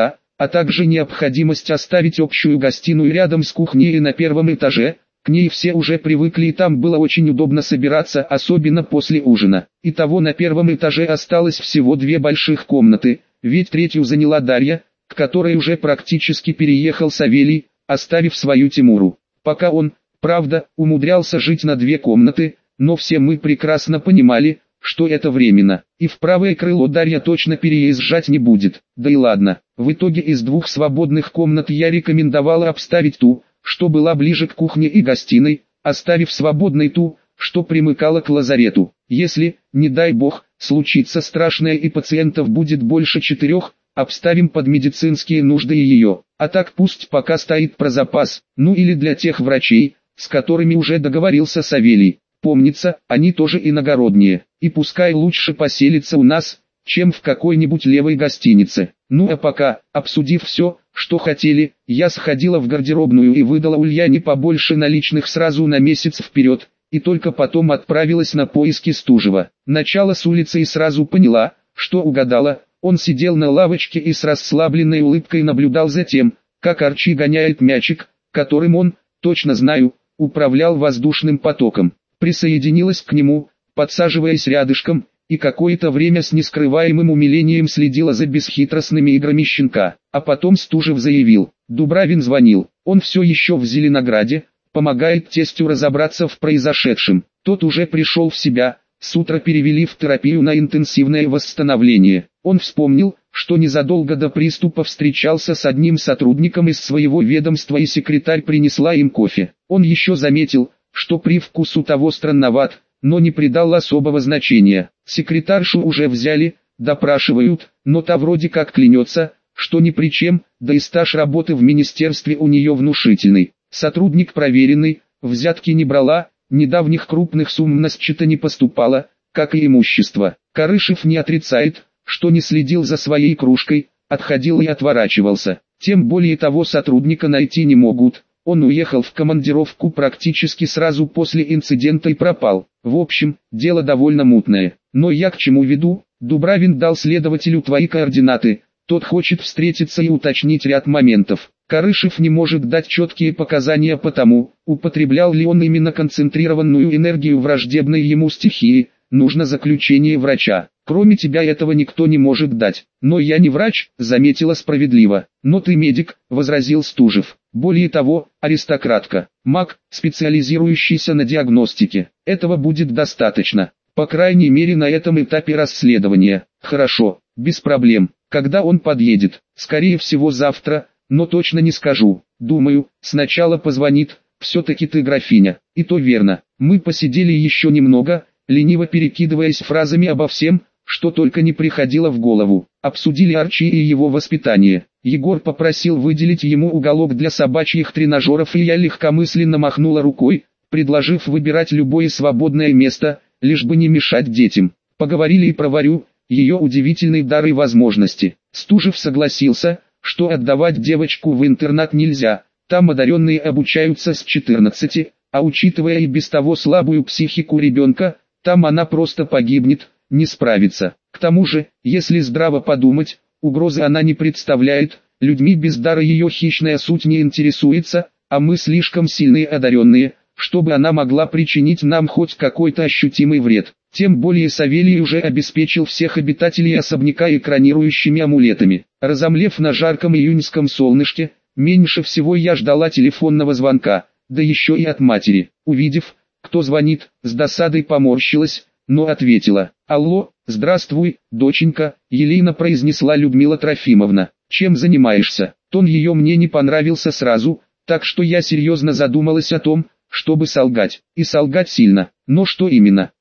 а также необходимость оставить общую гостиную рядом с кухней на первом этаже. К ней все уже привыкли и там было очень удобно собираться, особенно после ужина. Итого на первом этаже осталось всего 2 больших комнаты, ведь третью заняла Дарья, к которой уже практически переехал Савелий, оставив свою Тимуру. Пока он, правда, умудрялся жить на 2 комнаты, но все мы прекрасно понимали, что это временно, и в правое крыло Дарья точно переезжать не будет. Да и ладно, в итоге из 2 свободных комнат я рекомендовала обставить ту, что была ближе к кухне и гостиной, оставив свободной ту, что примыкала к лазарету. Если, не дай бог, случится страшное и пациентов будет больше 4, обставим под медицинские нужды и ее, а так пусть пока стоит про запас, ну или для тех врачей, с которыми уже договорился Савелий. Помнится, они тоже иногородние, и пускай лучше поселиться у нас, чем в какой-нибудь левой гостинице. Ну а пока, обсудив все, что хотели, я сходила в гардеробную и выдала Ульяне побольше наличных сразу на месяц вперед, и только потом отправилась на поиски Стужева. Начала с улицы и сразу поняла, что угадала. Он сидел на лавочке и с расслабленной улыбкой наблюдал за тем, как Арчи гоняет мячик, которым он, точно знаю, управлял воздушным потоком. Присоединилась к нему, подсаживаясь рядышком, и какое-то время с нескрываемым умилением следила за бесхитростными играми щенка. А потом Стужев заявил: Дубравин звонил, он все еще в Зеленограде, помогает тестю разобраться в произошедшем. Тот уже пришел в себя, с утра перевели в терапию на интенсивное восстановление. Он вспомнил, что незадолго до приступа встречался с одним сотрудником из своего ведомства и секретарь принесла им кофе. Он еще заметил, что привкус у того странноват, но не придал особого значения. Секретаршу уже взяли, допрашивают, но та вроде как клянется, что ни при чем, да и стаж работы в министерстве у нее внушительный. Сотрудник проверенный, взятки не брала, недавних крупных сумм на счета не поступало, как и имущество. Карышев не отрицает, что не следил за своей кружкой, отходил и отворачивался. Тем более того сотрудника найти не могут. Он уехал в командировку практически сразу после инцидента и пропал. В общем, дело довольно мутное. Но я к чему веду? Дубравин дал следователю твои координаты. Тот хочет встретиться и уточнить ряд моментов. Карышев не может дать четкие показания по тому, употреблял ли он именно концентрированную энергию враждебной ему стихии. Нужно заключение врача. Кроме тебя этого никто не может дать. Но я не врач, заметила справедливо. Но ты медик, возразил Стужев. Более того, аристократка, маг, специализирующийся на диагностике. Этого будет достаточно. По крайней мере на этом этапе расследования. Хорошо, без проблем. Когда он подъедет? Скорее всего завтра, но точно не скажу. Думаю, сначала позвонит. Все-таки ты графиня. И то верно. Мы посидели еще немного, лениво перекидываясь фразами обо всем, что только не приходило в голову. Обсудили Арчи и его воспитание. Егор попросил выделить ему уголок для собачьих тренажеров, и я легкомысленно махнула рукой, предложив выбирать любое свободное место, лишь бы не мешать детям. Поговорили и про Варю, ее удивительный дар и возможности. Стужев согласился, что отдавать девочку в интернат нельзя, там одаренные обучаются с 14, а учитывая и без того слабую психику ребенка, там она просто погибнет, не справится. К тому же, если здраво подумать, угрозы она не представляет, людьми без дара ее хищная суть не интересуется, а мы слишком сильные одаренные, чтобы она могла причинить нам хоть какой-то ощутимый вред. Тем более Савелий уже обеспечил всех обитателей особняка экранирующими амулетами. Разомлев на жарком июньском солнышке, меньше всего я ждала телефонного звонка, да еще и от матери. Увидев, кто звонит, с досадой поморщилась, но ответила. «Алло, здравствуй, доченька», — елейно произнесла Людмила Трофимовна. «Чем занимаешься?» Тон ее мне не понравился сразу, так что я серьезно задумалась о том, чтобы солгать. И солгать сильно. Но что именно?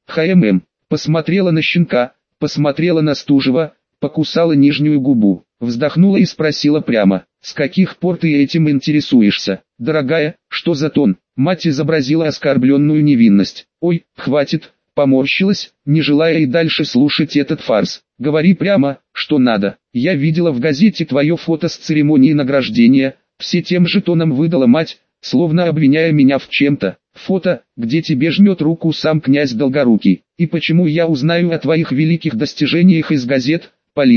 Посмотрела на щенка, посмотрела на Стужева, покусала нижнюю губу, вздохнула и спросила прямо. «С каких пор ты этим интересуешься?» «Дорогая, что за тон?» Мать изобразила оскорбленную невинность. «Ой, хватит», поморщилась, не желая и дальше слушать этот фарс. «Говори прямо, что надо. Я видела в газете твое фото с церемонии награждения», все тем же тоном выдала мать, словно обвиняя меня в чем-то. «Фото, где тебе жмет руку сам князь Долгорукий. И почему я узнаю о твоих великих достижениях из газет, Полина?»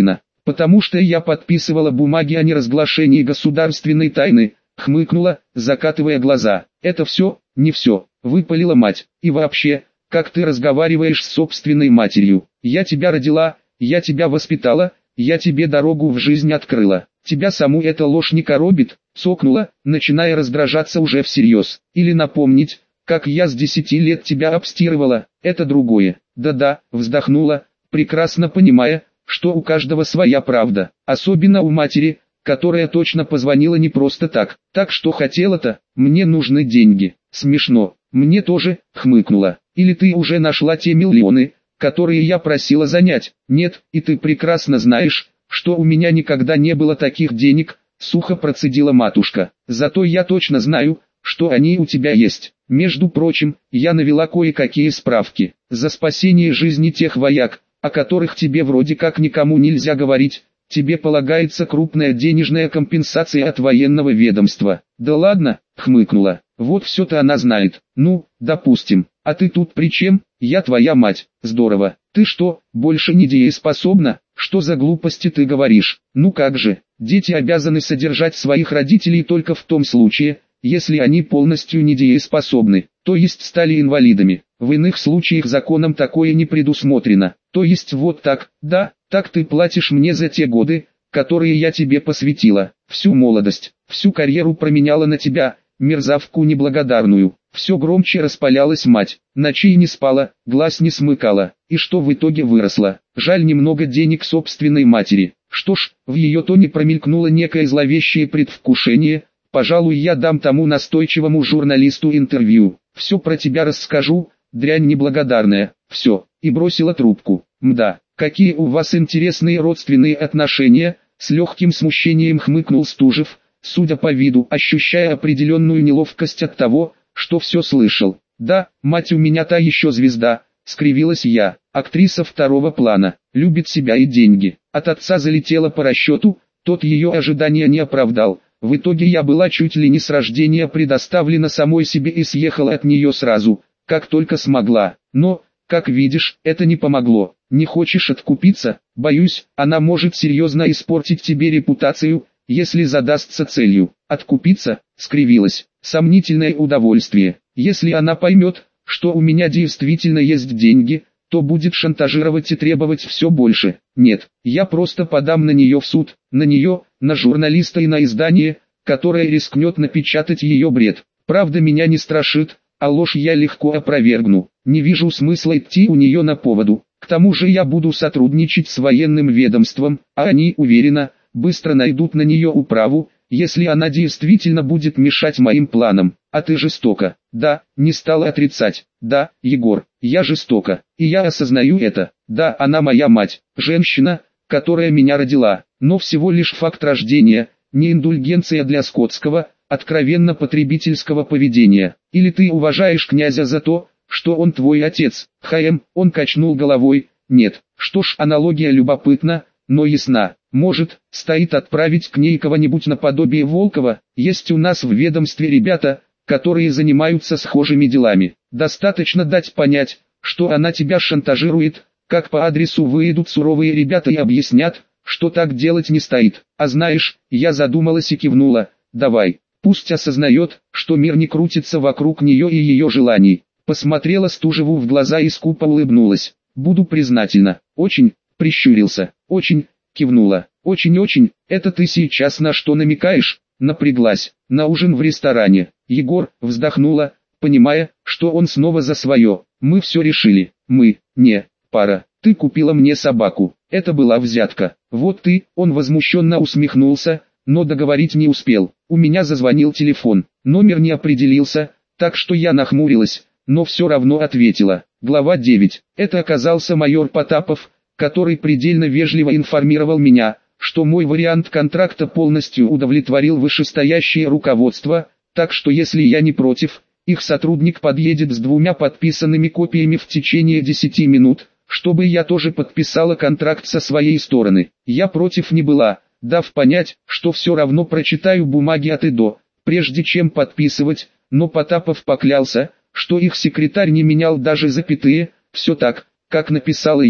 Потому что я подписывала бумаги о неразглашении государственной тайны, хмыкнула, закатывая глаза. Это все, не все, выпалила мать. И вообще, как ты разговариваешь с собственной матерью? Я тебя родила, я тебя воспитала, я тебе дорогу в жизнь открыла. Тебя саму эта ложь не коробит? Цокнула, начиная раздражаться уже всерьез. Или напомнить, как я с 10 лет тебя обстирывала, это другое. Да-да, вздохнула, прекрасно понимая, что у каждого своя правда, особенно у матери, которая точно позвонила не просто так. Так что хотела-то, мне нужны деньги. Смешно, мне тоже, хмыкнула. Или ты уже нашла те миллионы, которые я просила занять? Нет, и ты прекрасно знаешь, что у меня никогда не было таких денег, сухо процедила матушка. Зато я точно знаю, что они у тебя есть. Между прочим, я навела кое-какие справки. За спасение жизни тех вояк, о которых тебе вроде как никому нельзя говорить, тебе полагается крупная денежная компенсация от военного ведомства. Да ладно, хмыкнула, вот все-то она знает. Ну, допустим, а ты тут при чем? Я твоя мать. Здорово. Ты что, больше не дееспособна? Что за глупости ты говоришь? Ну как же, дети обязаны содержать своих родителей только в том случае, если они полностью недееспособны, то есть стали инвалидами. В иных случаях законом такое не предусмотрено. То есть вот так, да, так ты платишь мне за те годы, которые я тебе посвятила. Всю молодость, всю карьеру променяла на тебя, мерзавку неблагодарную. Все громче распалялась мать, ночей не спала, глаз не смыкала. И что в итоге выросло? Жаль немного денег собственной матери. Что ж, в ее тоне промелькнуло некое зловещее предвкушение. Пожалуй, я дам тому настойчивому журналисту интервью. Все про тебя расскажу, дрянь неблагодарная. Все, и бросила трубку. Мда, какие у вас интересные родственные отношения, с легким смущением хмыкнул Стужев, судя по виду, ощущая определенную неловкость от того, что все слышал. Да, мать у меня та еще звезда, скривилась я, актриса второго плана, любит себя и деньги. От отца залетела по расчету, тот ее ожидания не оправдал. В итоге я была чуть ли не с рождения предоставлена самой себе и съехала от нее сразу, как только смогла. Но, как видишь, это не помогло. Не хочешь откупиться? Боюсь, она может серьезно испортить тебе репутацию, если задастся целью. Откупиться? Скривилась. Сомнительное удовольствие. Если она поймет, что у меня действительно есть деньги, то будет шантажировать и требовать все больше. Нет, я просто подам на нее в суд, на нее, на журналиста и на издание, которое рискнет напечатать ее бред. Правда меня не страшит, а ложь я легко опровергну. Не вижу смысла идти у нее на поводу. К тому же я буду сотрудничать с военным ведомством, а они, уверена, быстро найдут на нее управу, если она действительно будет мешать моим планам. А ты жестока. Да, не стала отрицать. Да, Егор, я жестока. И я осознаю это. Да, она моя мать, женщина, которая меня родила. Но всего лишь факт рождения, не индульгенция для скотского, откровенно потребительского поведения. Или ты уважаешь князя за то, что он твой отец? Он качнул головой. Нет. Что ж, аналогия любопытна, но ясна. Может, стоит отправить к ней кого-нибудь наподобие Волкова? Есть у нас в ведомстве ребята, которые занимаются схожими делами. Достаточно дать понять, что она тебя шантажирует, как по адресу выйдут суровые ребята и объяснят, что так делать не стоит. А знаешь, я задумалась и кивнула. Давай, пусть осознает, что мир не крутится вокруг нее и ее желаний. Посмотрела Стужеву в глаза и скупо улыбнулась. Буду признательна. Очень, прищурился. Очень, кивнула. Очень-очень, это ты сейчас на что намекаешь? Напряглась. На ужин в ресторане. Егор, вздохнула, понимая, что он снова за свое. Мы все решили. Мы, не, пара. Ты купила мне собаку. Это была взятка. Вот ты, он возмущенно усмехнулся, но договорить не успел. У меня зазвонил телефон. Номер не определился, так что я нахмурилась, но все равно ответила. Глава 9. Это оказался майор Потапов, который предельно вежливо информировал меня, что мой вариант контракта полностью удовлетворил вышестоящее руководство, так что если я не против, их сотрудник подъедет с 2 подписанными копиями в течение 10 минут, чтобы я тоже подписала контракт со своей стороны. Я против не была, дав понять, что все равно прочитаю бумаги от и до, прежде чем подписывать, но Потапов поклялся, что их секретарь не менял даже запятые, все так, как написала я.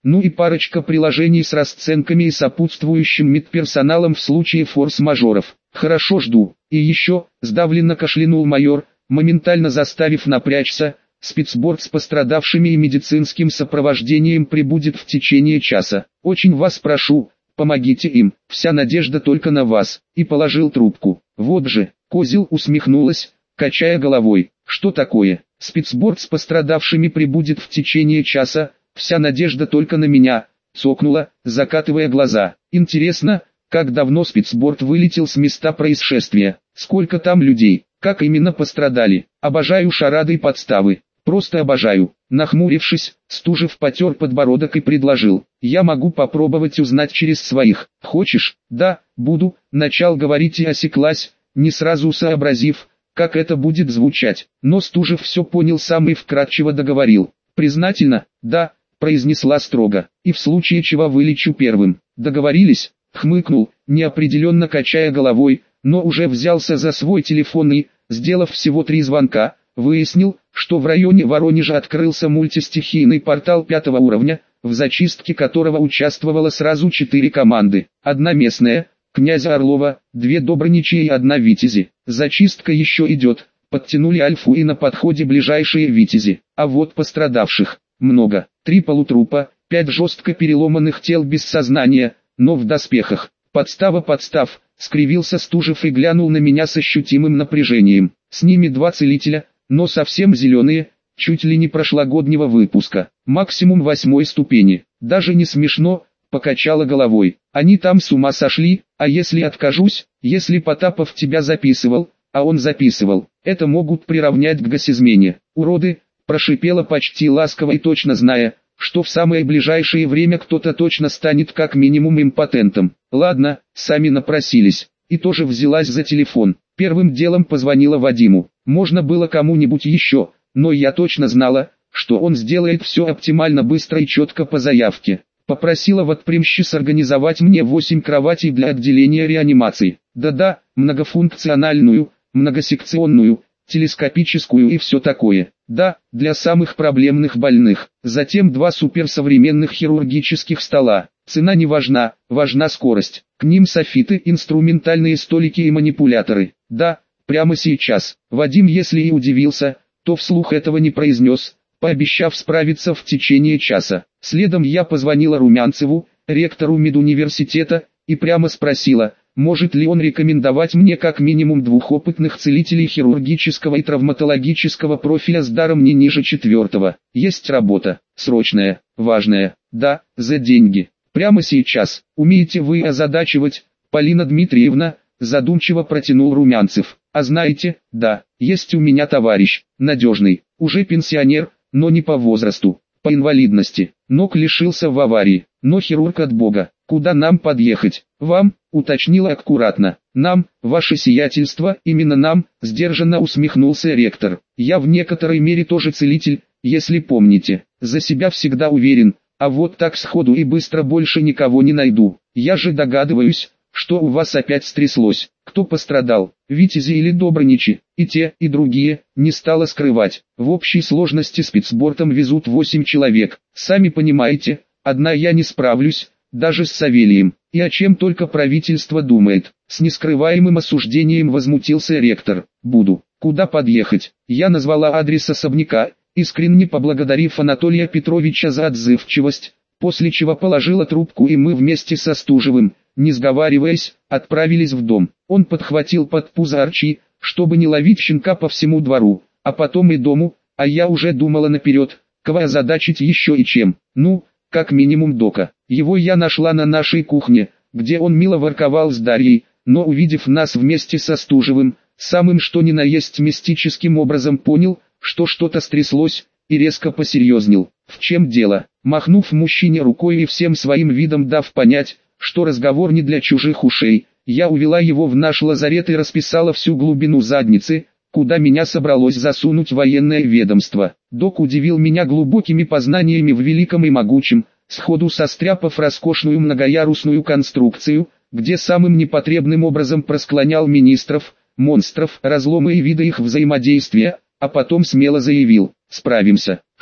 ну и парочка приложений с расценками и сопутствующим медперсоналом в случае форс-мажоров. Хорошо, жду. И еще, сдавленно кашлянул майор, моментально заставив напрячься, спецборд с пострадавшими и медицинским сопровождением прибудет в течение часа. Очень вас прошу, помогите им, вся надежда только на вас. И положил трубку. Вот же, козел, усмехнулась, качая головой. Что такое? Спецборд с пострадавшими прибудет в течение часа, вся надежда только на меня, цокнула, закатывая глаза. Интересно, как давно спецборд вылетел с места происшествия? Сколько там людей? Как именно пострадали? Обожаю шарады и подставы. Просто обожаю. Нахмурившись, Стужев потер подбородок и предложил. Я могу попробовать узнать через своих. Хочешь? Да, буду. Начал говорить и осеклась, не сразу сообразив, как это будет звучать. Но Стужев все понял сам и вкратчиво договорил. Признательно, да, произнесла строго. И в случае чего вылечу первым. Договорились? Хмыкнул, неопределенно качая головой, но уже взялся за свой телефон и, сделав всего 3 звонка, выяснил, что в районе Воронежа открылся мультистихийный портал 5 уровня, в зачистке которого участвовало сразу 4 команды. Одна местная, князя Орлова, 2 Добрыничи и 1 Витязи. Зачистка еще идет, подтянули Альфу и на подходе ближайшие Витязи. А вот пострадавших много. 3 полутрупа, 5 жестко переломанных тел без сознания, но в доспехах. Подстав, скривился Стужев и глянул на меня с ощутимым напряжением. С ними 2 целителя, но совсем зеленые, чуть ли не прошлогоднего выпуска. Максимум 8 ступени. Даже не смешно, покачала головой. Они там с ума сошли, а если откажусь, если Потапов тебя записывал, а он записывал, это могут приравнять к госизмене. Уроды, прошипела почти ласково и точно зная, что в самое ближайшее время кто-то точно станет как минимум импотентом. Ладно, сами напросились. И тоже взялась за телефон. Первым делом позвонила Вадиму. Можно было кому-нибудь еще, но я точно знала, что он сделает все оптимально быстро и четко по заявке. Попросила Ватпримщи сорганизовать мне 8 кроватей для отделения реанимации. Да-да, многофункциональную, многосекционную, телескопическую и все такое. Да, для самых проблемных больных. Затем 2 суперсовременных хирургических стола. Цена не важна, важна скорость. К ним софиты, инструментальные столики и манипуляторы. Да, прямо сейчас. Вадим, если и удивился, то вслух этого не произнес, пообещав справиться в течение часа. Следом я позвонила Румянцеву, ректору медуниверситета, и прямо спросила, может ли он рекомендовать мне как минимум 2 опытных целителей хирургического и травматологического профиля с даром не ниже 4-го. Есть работа, срочная, важная, да, за деньги. Прямо сейчас. Умеете вы озадачивать, Полина Дмитриевна, задумчиво протянул Румянцев. А знаете, да, есть у меня товарищ, надежный, уже пенсионер, но не по возрасту, по инвалидности. Ног лишился в аварии, но хирург от Бога. Куда нам подъехать? Вам, уточнила аккуратно. Нам, ваше сиятельство, именно нам, сдержанно усмехнулся ректор. Я в некоторой мере тоже целитель, если помните. За себя всегда уверен, а вот так сходу и быстро больше никого не найду. Я же догадываюсь, что у вас опять стряслось. Кто пострадал, Витязи или Добрыничи? И те, и другие, не стала скрывать. В общей сложности спецбортом везут 8 человек. Сами понимаете, одна я не справлюсь, даже с Савелием. И о чем только правительство думает. С нескрываемым осуждением возмутился ректор. Буду. Куда подъехать? Я назвала адрес особняка, искренне поблагодарив Анатолия Петровича за отзывчивость, после чего положила трубку, и мы вместе со Стужевым, не сговариваясь, отправились в дом. Он подхватил под пузо Арчи, чтобы не ловить щенка по всему двору, а потом и дому, а я уже думала наперед, кого озадачить еще и чем. Ну, как минимум Дока. Его я нашла на нашей кухне, где он мило ворковал с Дарьей, но увидев нас вместе со Стужевым, самым что ни на есть мистическим образом понял, что что-то стряслось, и резко посерьезнел. В чем дело? Махнув мужчине рукой и всем своим видом дав понять, что разговор не для чужих ушей, я увела его в наш лазарет и расписала всю глубину задницы, куда меня собралось засунуть военное ведомство. Док удивил меня глубокими познаниями в великом и могучем, сходу состряпав роскошную многоярусную конструкцию, где самым непотребным образом просклонял министров, монстров, разломы и виды их взаимодействия, а потом смело заявил: «Справимся».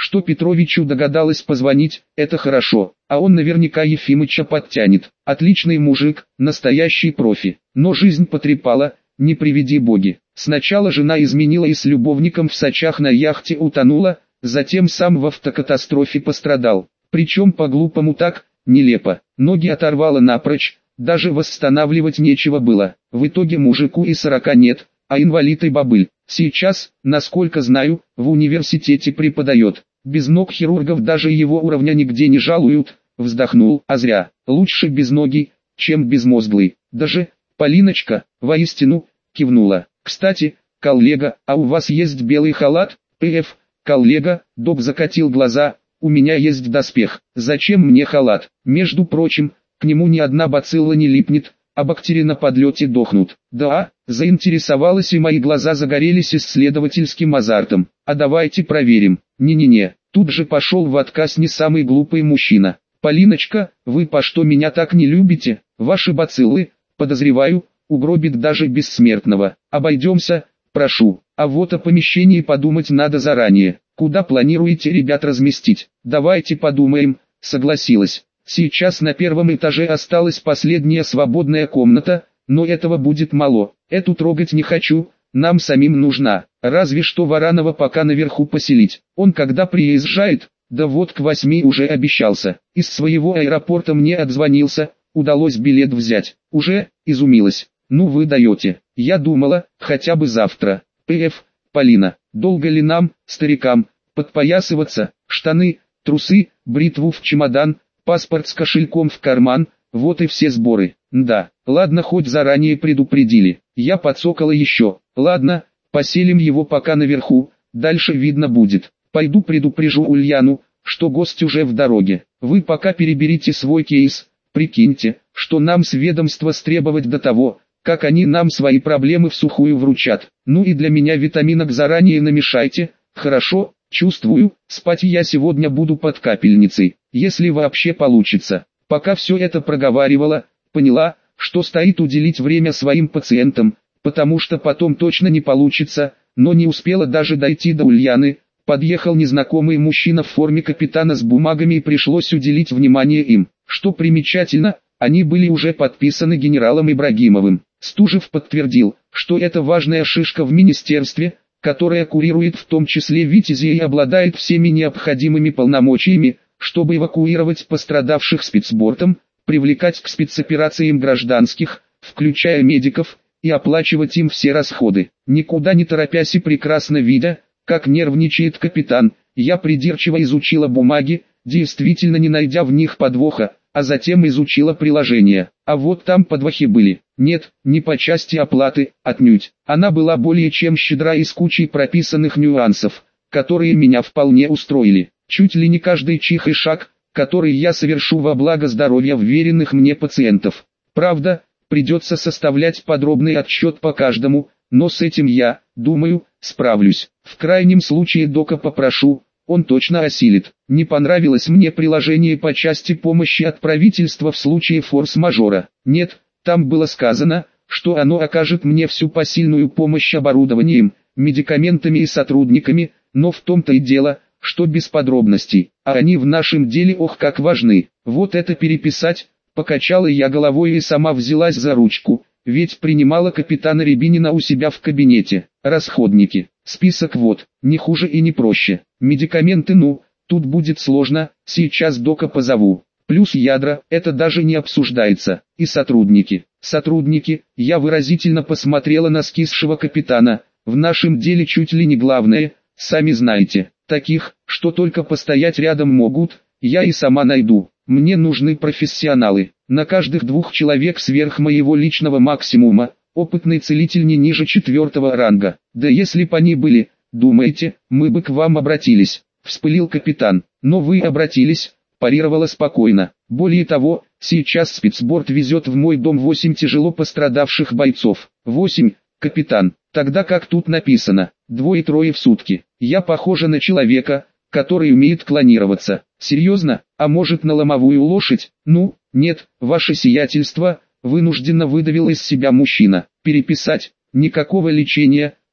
Что Петровичу догадалась позвонить, это хорошо, а он наверняка Ефимыча подтянет. Отличный мужик, настоящий профи. Но жизнь потрепала, не приведи боги. Сначала жена изменила и с любовником в Сочах на яхте утонула, затем сам в автокатастрофе пострадал. Причем по-глупому так, нелепо. Ноги оторвало напрочь, даже восстанавливать нечего было. В итоге мужику и 40 нет, а инвалид и бобыль. Сейчас, насколько знаю, в университете преподает. Без ног хирургов даже его уровня нигде не жалуют. Вздохнул, а зря. Лучше безногий, чем безмозглый. Даже, Полиночка, воистину, кивнула. Кстати, коллега, а у вас есть белый халат? П.Ф. Коллега, док закатил глаза. У меня есть доспех. Зачем мне халат? Между прочим, к нему ни одна бацилла не липнет, а бактерии на подлете дохнут. Да, заинтересовалась, и мои глаза загорелись исследовательским азартом. А давайте проверим. Не-не-не, тут же пошел в отказ не самый глупый мужчина. Полиночка, вы по что меня так не любите? Ваши бациллы, подозреваю, угробит даже бессмертного. Обойдемся, прошу. А вот о помещении подумать надо заранее. Куда планируете ребят разместить? Давайте подумаем, согласилась. Сейчас на первом этаже осталась последняя свободная комната, но этого будет мало. Эту трогать не хочу, нам самим нужна. Разве что Варанова пока наверху поселить. Он когда приезжает? Да вот к 8 уже обещался. Из своего аэропорта мне отзвонился, удалось билет взять. Уже, изумилась. Ну вы даете. Я думала, хотя бы завтра. П.Ф. Полина, долго ли нам, старикам, подпоясываться, штаны, трусы, бритву в чемодан, паспорт с кошельком в карман, вот и все сборы. Да, ладно, хоть заранее предупредили. Я подсокала еще. Ладно, поселим его пока наверху, дальше видно будет. Пойду предупрежу Ульяну, что гость уже в дороге. Вы пока переберите свой кейс, прикиньте, что нам с ведомства стребовать до того, как они нам свои проблемы всухую вручат. Ну и для меня витаминок заранее намешайте, хорошо, чувствую, спать я сегодня буду под капельницей, если вообще получится. Пока все это проговаривала, поняла, что стоит уделить время своим пациентам, потому что потом точно не получится, но не успела даже дойти до Ульяны. Подъехал незнакомый мужчина в форме капитана с бумагами и пришлось уделить внимание им. Что примечательно, они были уже подписаны генералом Ибрагимовым. Стужев подтвердил, что это важная шишка в министерстве, которая курирует в том числе Витязя и обладает всеми необходимыми полномочиями, чтобы эвакуировать пострадавших спецбортом, привлекать к спецоперациям гражданских, включая медиков, и оплачивать им все расходы. Никуда не торопясь и прекрасно видя, как нервничает капитан, я придирчиво изучила бумаги, действительно не найдя в них подвоха, а затем изучила приложение. А вот там подвохи были. Нет, не по части оплаты, отнюдь. Она была более чем щедра и с кучей прописанных нюансов, которые меня вполне устроили. Чуть ли не каждый чих и шаг, который я совершу во благо здоровья вверенных мне пациентов. Правда, придется составлять подробный отчет по каждому, но с этим я, думаю, справлюсь. В крайнем случае дока попрошу, он точно осилит. Не понравилось мне приложение по части помощи от правительства в случае форс-мажора. Нет, там было сказано, что оно окажет мне всю посильную помощь оборудованием, медикаментами и сотрудниками, но в том-то и дело, что без подробностей, а они в нашем деле ох как важны. Вот это переписать, покачала я головой и сама взялась за ручку, ведь принимала капитана Рябинина у себя в кабинете. Расходники, список вот, не хуже и не проще. Медикаменты, ну, тут будет сложно, сейчас дока позову. Плюс ядра, это даже не обсуждается. И сотрудники. Сотрудники, я выразительно посмотрела на скисшего капитана, в нашем деле чуть ли не главное, сами знаете. Таких, что только постоять рядом могут, я и сама найду. Мне нужны профессионалы. На каждых 2 человек сверх моего личного максимума. Опытный целитель не ниже 4-го ранга. Да если б они были, думаете, мы бы к вам обратились. Вспылил капитан. Но вы обратились, парировала спокойно. Более того, сейчас спецборд везет в мой дом 8 тяжело пострадавших бойцов. 8, капитан. Тогда как тут написано, 2-3 в сутки. Я похожа на человека, который умеет клонироваться. Серьезно? А может на ломовую лошадь? Ну, нет, ваше сиятельство, вынужденно выдавил из себя мужчина. Переписать? Никакого лечения,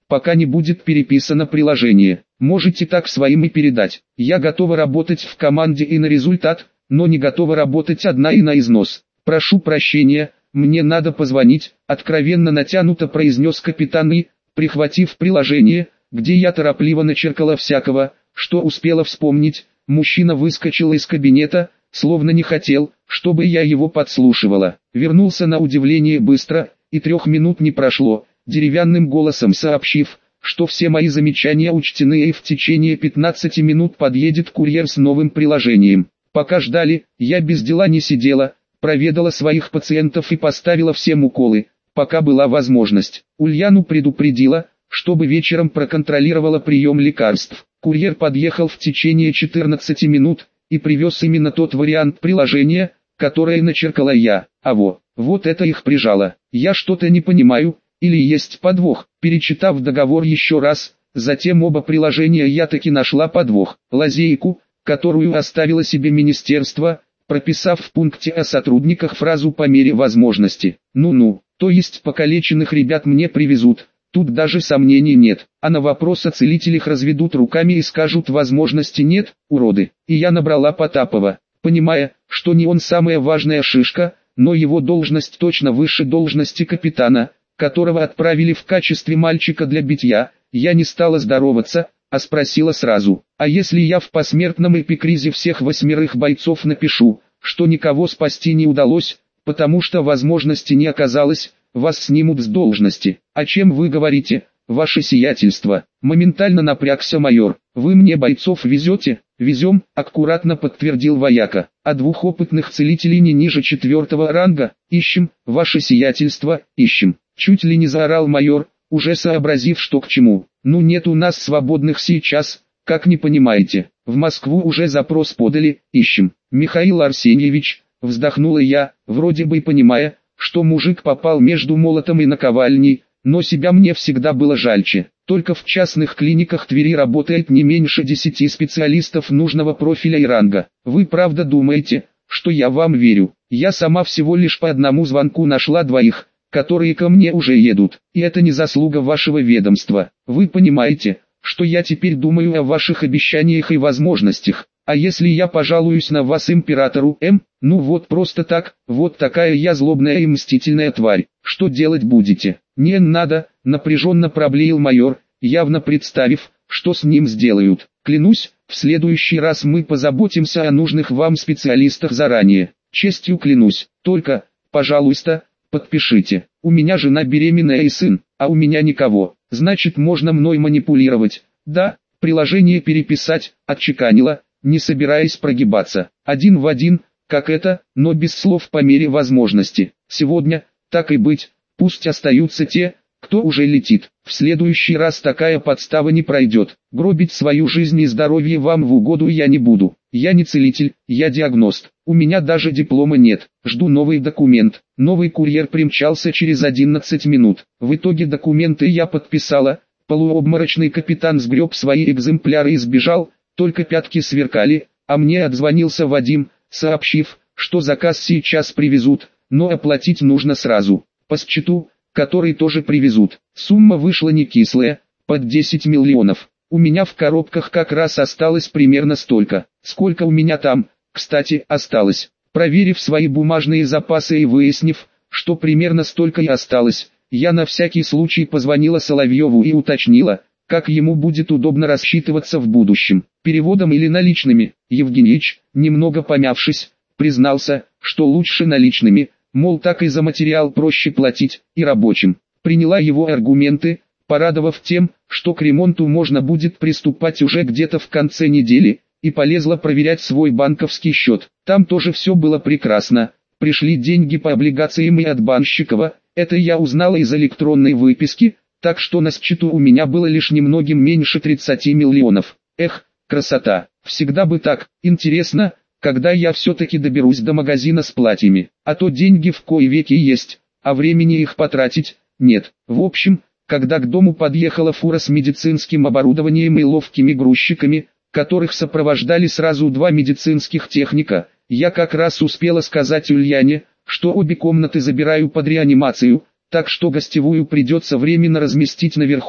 пока не будет переписано приложение. Можете так своим и передать. Я готова работать в команде и на результат, но не готова работать одна и на износ. Прошу прощения, мне надо позвонить, откровенно натянуто произнес капитан и, прихватив приложение, где я торопливо начеркала всякого, что успела вспомнить, мужчина выскочил из кабинета, словно не хотел, чтобы я его подслушивала. Вернулся на удивление быстро, и 3 минут не прошло, деревянным голосом сообщив, что все мои замечания учтены и в течение 15 минут подъедет курьер с новым приложением. Пока ждали, я без дела не сидела, проведала своих пациентов и поставила всем уколы, пока была возможность. Ульяну предупредила, чтобы вечером проконтролировала прием лекарств. Курьер подъехал в течение 14 минут и привез именно тот вариант приложения, которое начеркала я. Вот это их прижало. Я что-то не понимаю, или есть подвох. Перечитав договор еще раз, затем оба приложения, я таки нашла подвох. Лазейку, которую оставило себе министерство, прописав в пункте о сотрудниках фразу «по мере возможности». Ну-ну, то есть покалеченных ребят мне привезут. Тут даже сомнений нет, а на вопрос о целителях разведут руками и скажут возможности нет, уроды. И я набрала Потапова, понимая, что не он самая важная шишка, но его должность точно выше должности капитана, которого отправили в качестве мальчика для битья. Я не стала здороваться, а спросила сразу, а если я в посмертном эпикризе всех 8 бойцов напишу, что никого спасти не удалось, потому что возможности не оказалось, вас снимут с должности. О чем вы говорите, ваше сиятельство? Моментально напрягся майор. Вы мне бойцов везете? Везем, аккуратно подтвердил вояка. А 2 опытных целителей не ниже 4-го ранга? Ищем, ваше сиятельство, ищем. Чуть ли не заорал майор, уже сообразив, что к чему. Ну нет у нас свободных сейчас, как не понимаете. В Москву уже запрос подали, ищем. Михаил Арсеньевич, вздохнула я, вроде бы понимая, что мужик попал между молотом и наковальней, но себя мне всегда было жальче. Только в частных клиниках Твери работает не меньше 10 специалистов нужного профиля и ранга. Вы правда думаете, что я вам верю? Я сама всего лишь по одному звонку нашла 2, которые ко мне уже едут. И это не заслуга вашего ведомства. Вы понимаете, что я теперь думаю о ваших обещаниях и возможностях. А если я пожалуюсь на вас императору ну вот просто так, вот такая я злобная и мстительная тварь, что делать будете? Не надо, напряженно проблеял майор, явно представив, что с ним сделают. Клянусь, в следующий раз мы позаботимся о нужных вам специалистах заранее. Честью клянусь, только, пожалуйста, подпишите. У меня жена беременная и сын, а у меня никого. Значит, можно мной манипулировать. Да, приложение переписать, отчеканила, не собираясь прогибаться. 1 в 1, как это, но без слов по мере возможности. Сегодня, так и быть, пусть остаются те, кто уже летит. В следующий раз такая подстава не пройдет. Гробить свою жизнь и здоровье вам в угоду я не буду. Я не целитель, я диагност. У меня даже диплома нет. Жду новый документ. Новый курьер примчался через 11 минут. В итоге документы я подписала. Полуобморочный капитан сгреб свои экземпляры и сбежал. Только пятки сверкали, а мне отзвонился Вадим, сообщив, что заказ сейчас привезут, но оплатить нужно сразу, по счету, который тоже привезут. Сумма вышла не кислая, под 10 миллионов. У меня в коробках как раз осталось примерно столько, сколько у меня там, кстати, осталось. Проверив свои бумажные запасы и выяснив, что примерно столько и осталось, я на всякий случай позвонила Соловьеву и уточнила, как ему будет удобно рассчитываться в будущем, переводом или наличными. Евгеньевич, немного помявшись, признался, что лучше наличными, мол так и за материал проще платить, и рабочим. Приняла его аргументы, порадовав тем, что к ремонту можно будет приступать уже где-то в конце недели, и полезла проверять свой банковский счет. Там тоже все было прекрасно, пришли деньги по облигациям и от Банщикова, это я узнала из электронной выписки, так что на счету у меня было лишь немногим меньше 30 миллионов. Эх, красота, всегда бы так. Интересно, когда я все-таки доберусь до магазина с платьями, а то деньги в кои веки есть, а времени их потратить нет. В общем, когда к дому подъехала фура с медицинским оборудованием и ловкими грузчиками, которых сопровождали сразу 2 медицинских техника, я как раз успела сказать Ульяне, что обе комнаты забираю под реанимацию, так что гостевую придется временно разместить наверху,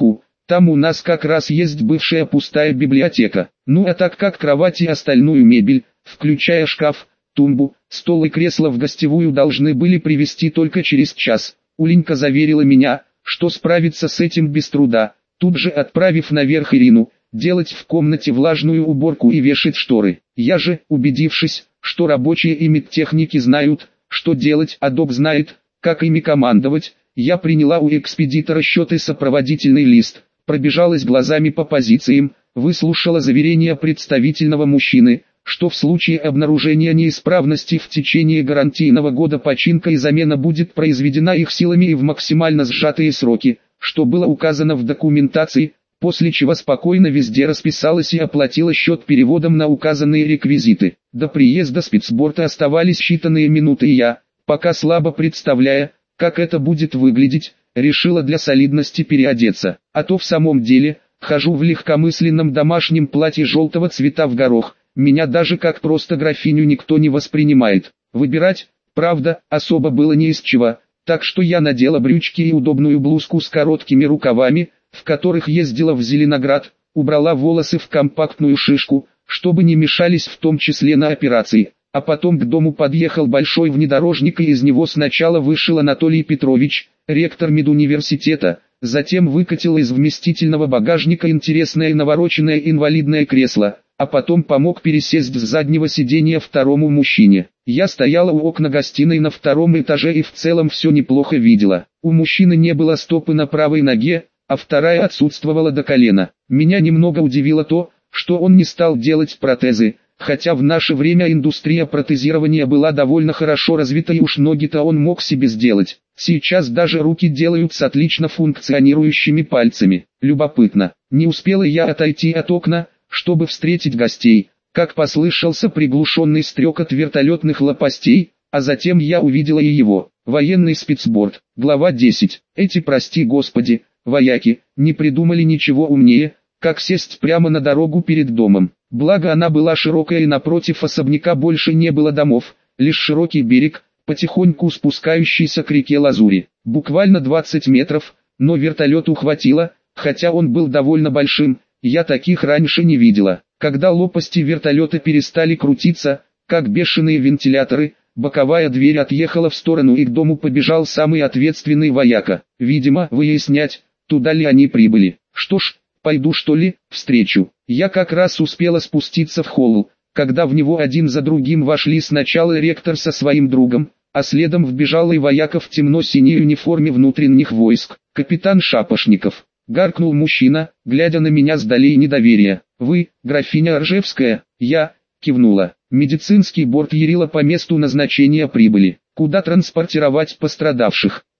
Там у нас как раз есть бывшая пустая библиотека. Ну а так как кровать и остальную мебель, включая шкаф, тумбу, стол и кресло в гостевую должны были привезти только через час. Уленька заверила меня, что справится с этим без труда, тут же отправив наверх Ирину, делать в комнате влажную уборку и вешать шторы. Я же, убедившись, что рабочие и медтехники знают, что делать, а док знает, как ими командовать, я приняла у экспедитора счет и сопроводительный лист, пробежалась глазами по позициям, выслушала заверение представительного мужчины, что в случае обнаружения неисправности в течение гарантийного года починка и замена будет произведена их силами и в максимально сжатые сроки, что было указано в документации, после чего спокойно везде расписалась и оплатила счет переводом на указанные реквизиты. До приезда спецборта оставались считанные минуты и я, пока слабо представляя, как это будет выглядеть, решила для солидности переодеться. А то в самом деле, хожу в легкомысленном домашнем платье желтого цвета в горох, меня даже как просто графиню никто не воспринимает. Выбирать, правда, особо было не из чего, так что я надела брючки и удобную блузку с короткими рукавами, в которых ездила в Зеленоград, убрала волосы в компактную шишку, чтобы не мешались в том числе на операции. А потом к дому подъехал большой внедорожник и из него сначала вышел Анатолий Петрович, ректор медуниверситета, затем выкатил из вместительного багажника интересное навороченное инвалидное кресло, а потом помог пересесть с заднего сиденья второму мужчине. Я стояла у окна гостиной на втором этаже и в целом все неплохо видела. У мужчины не было стопы на правой ноге, а вторая отсутствовала до колена. Меня немного удивило то, что он не стал делать протезы, хотя в наше время индустрия протезирования была довольно хорошо развита и уж ноги-то он мог себе сделать. Сейчас даже руки делают с отлично функционирующими пальцами. Любопытно, не успела я отойти от окна, чтобы встретить гостей, как послышался приглушенный стрекот вертолетных лопастей, а затем я увидела и его. Военный спецборт. Глава 10. Эти, прости господи, вояки, не придумали ничего умнее, как сесть прямо на дорогу перед домом. Благо она была широкая и напротив особняка больше не было домов, лишь широкий берег, потихоньку спускающийся к реке Лазури. Буквально 20 метров, но вертолету хватило, хотя он был довольно большим, я таких раньше не видела. Когда лопасти вертолета перестали крутиться, как бешеные вентиляторы, боковая дверь отъехала в сторону и к дому побежал самый ответственный вояка. Видимо, выяснять, туда ли они прибыли. Что ж, пойду что ли, встречу. Я как раз успела спуститься в холл, когда в него один за другим вошли сначала ректор со своим другом, а следом вбежал и вояка в темно-синей униформе внутренних войск. Капитан Шапошников. Гаркнул мужчина, глядя на меня с долей недоверия. «Вы, графиня Ржевская?» Я кивнула. Медицинский борт Ярила по месту назначения прибыли. Куда транспортировать пострадавших?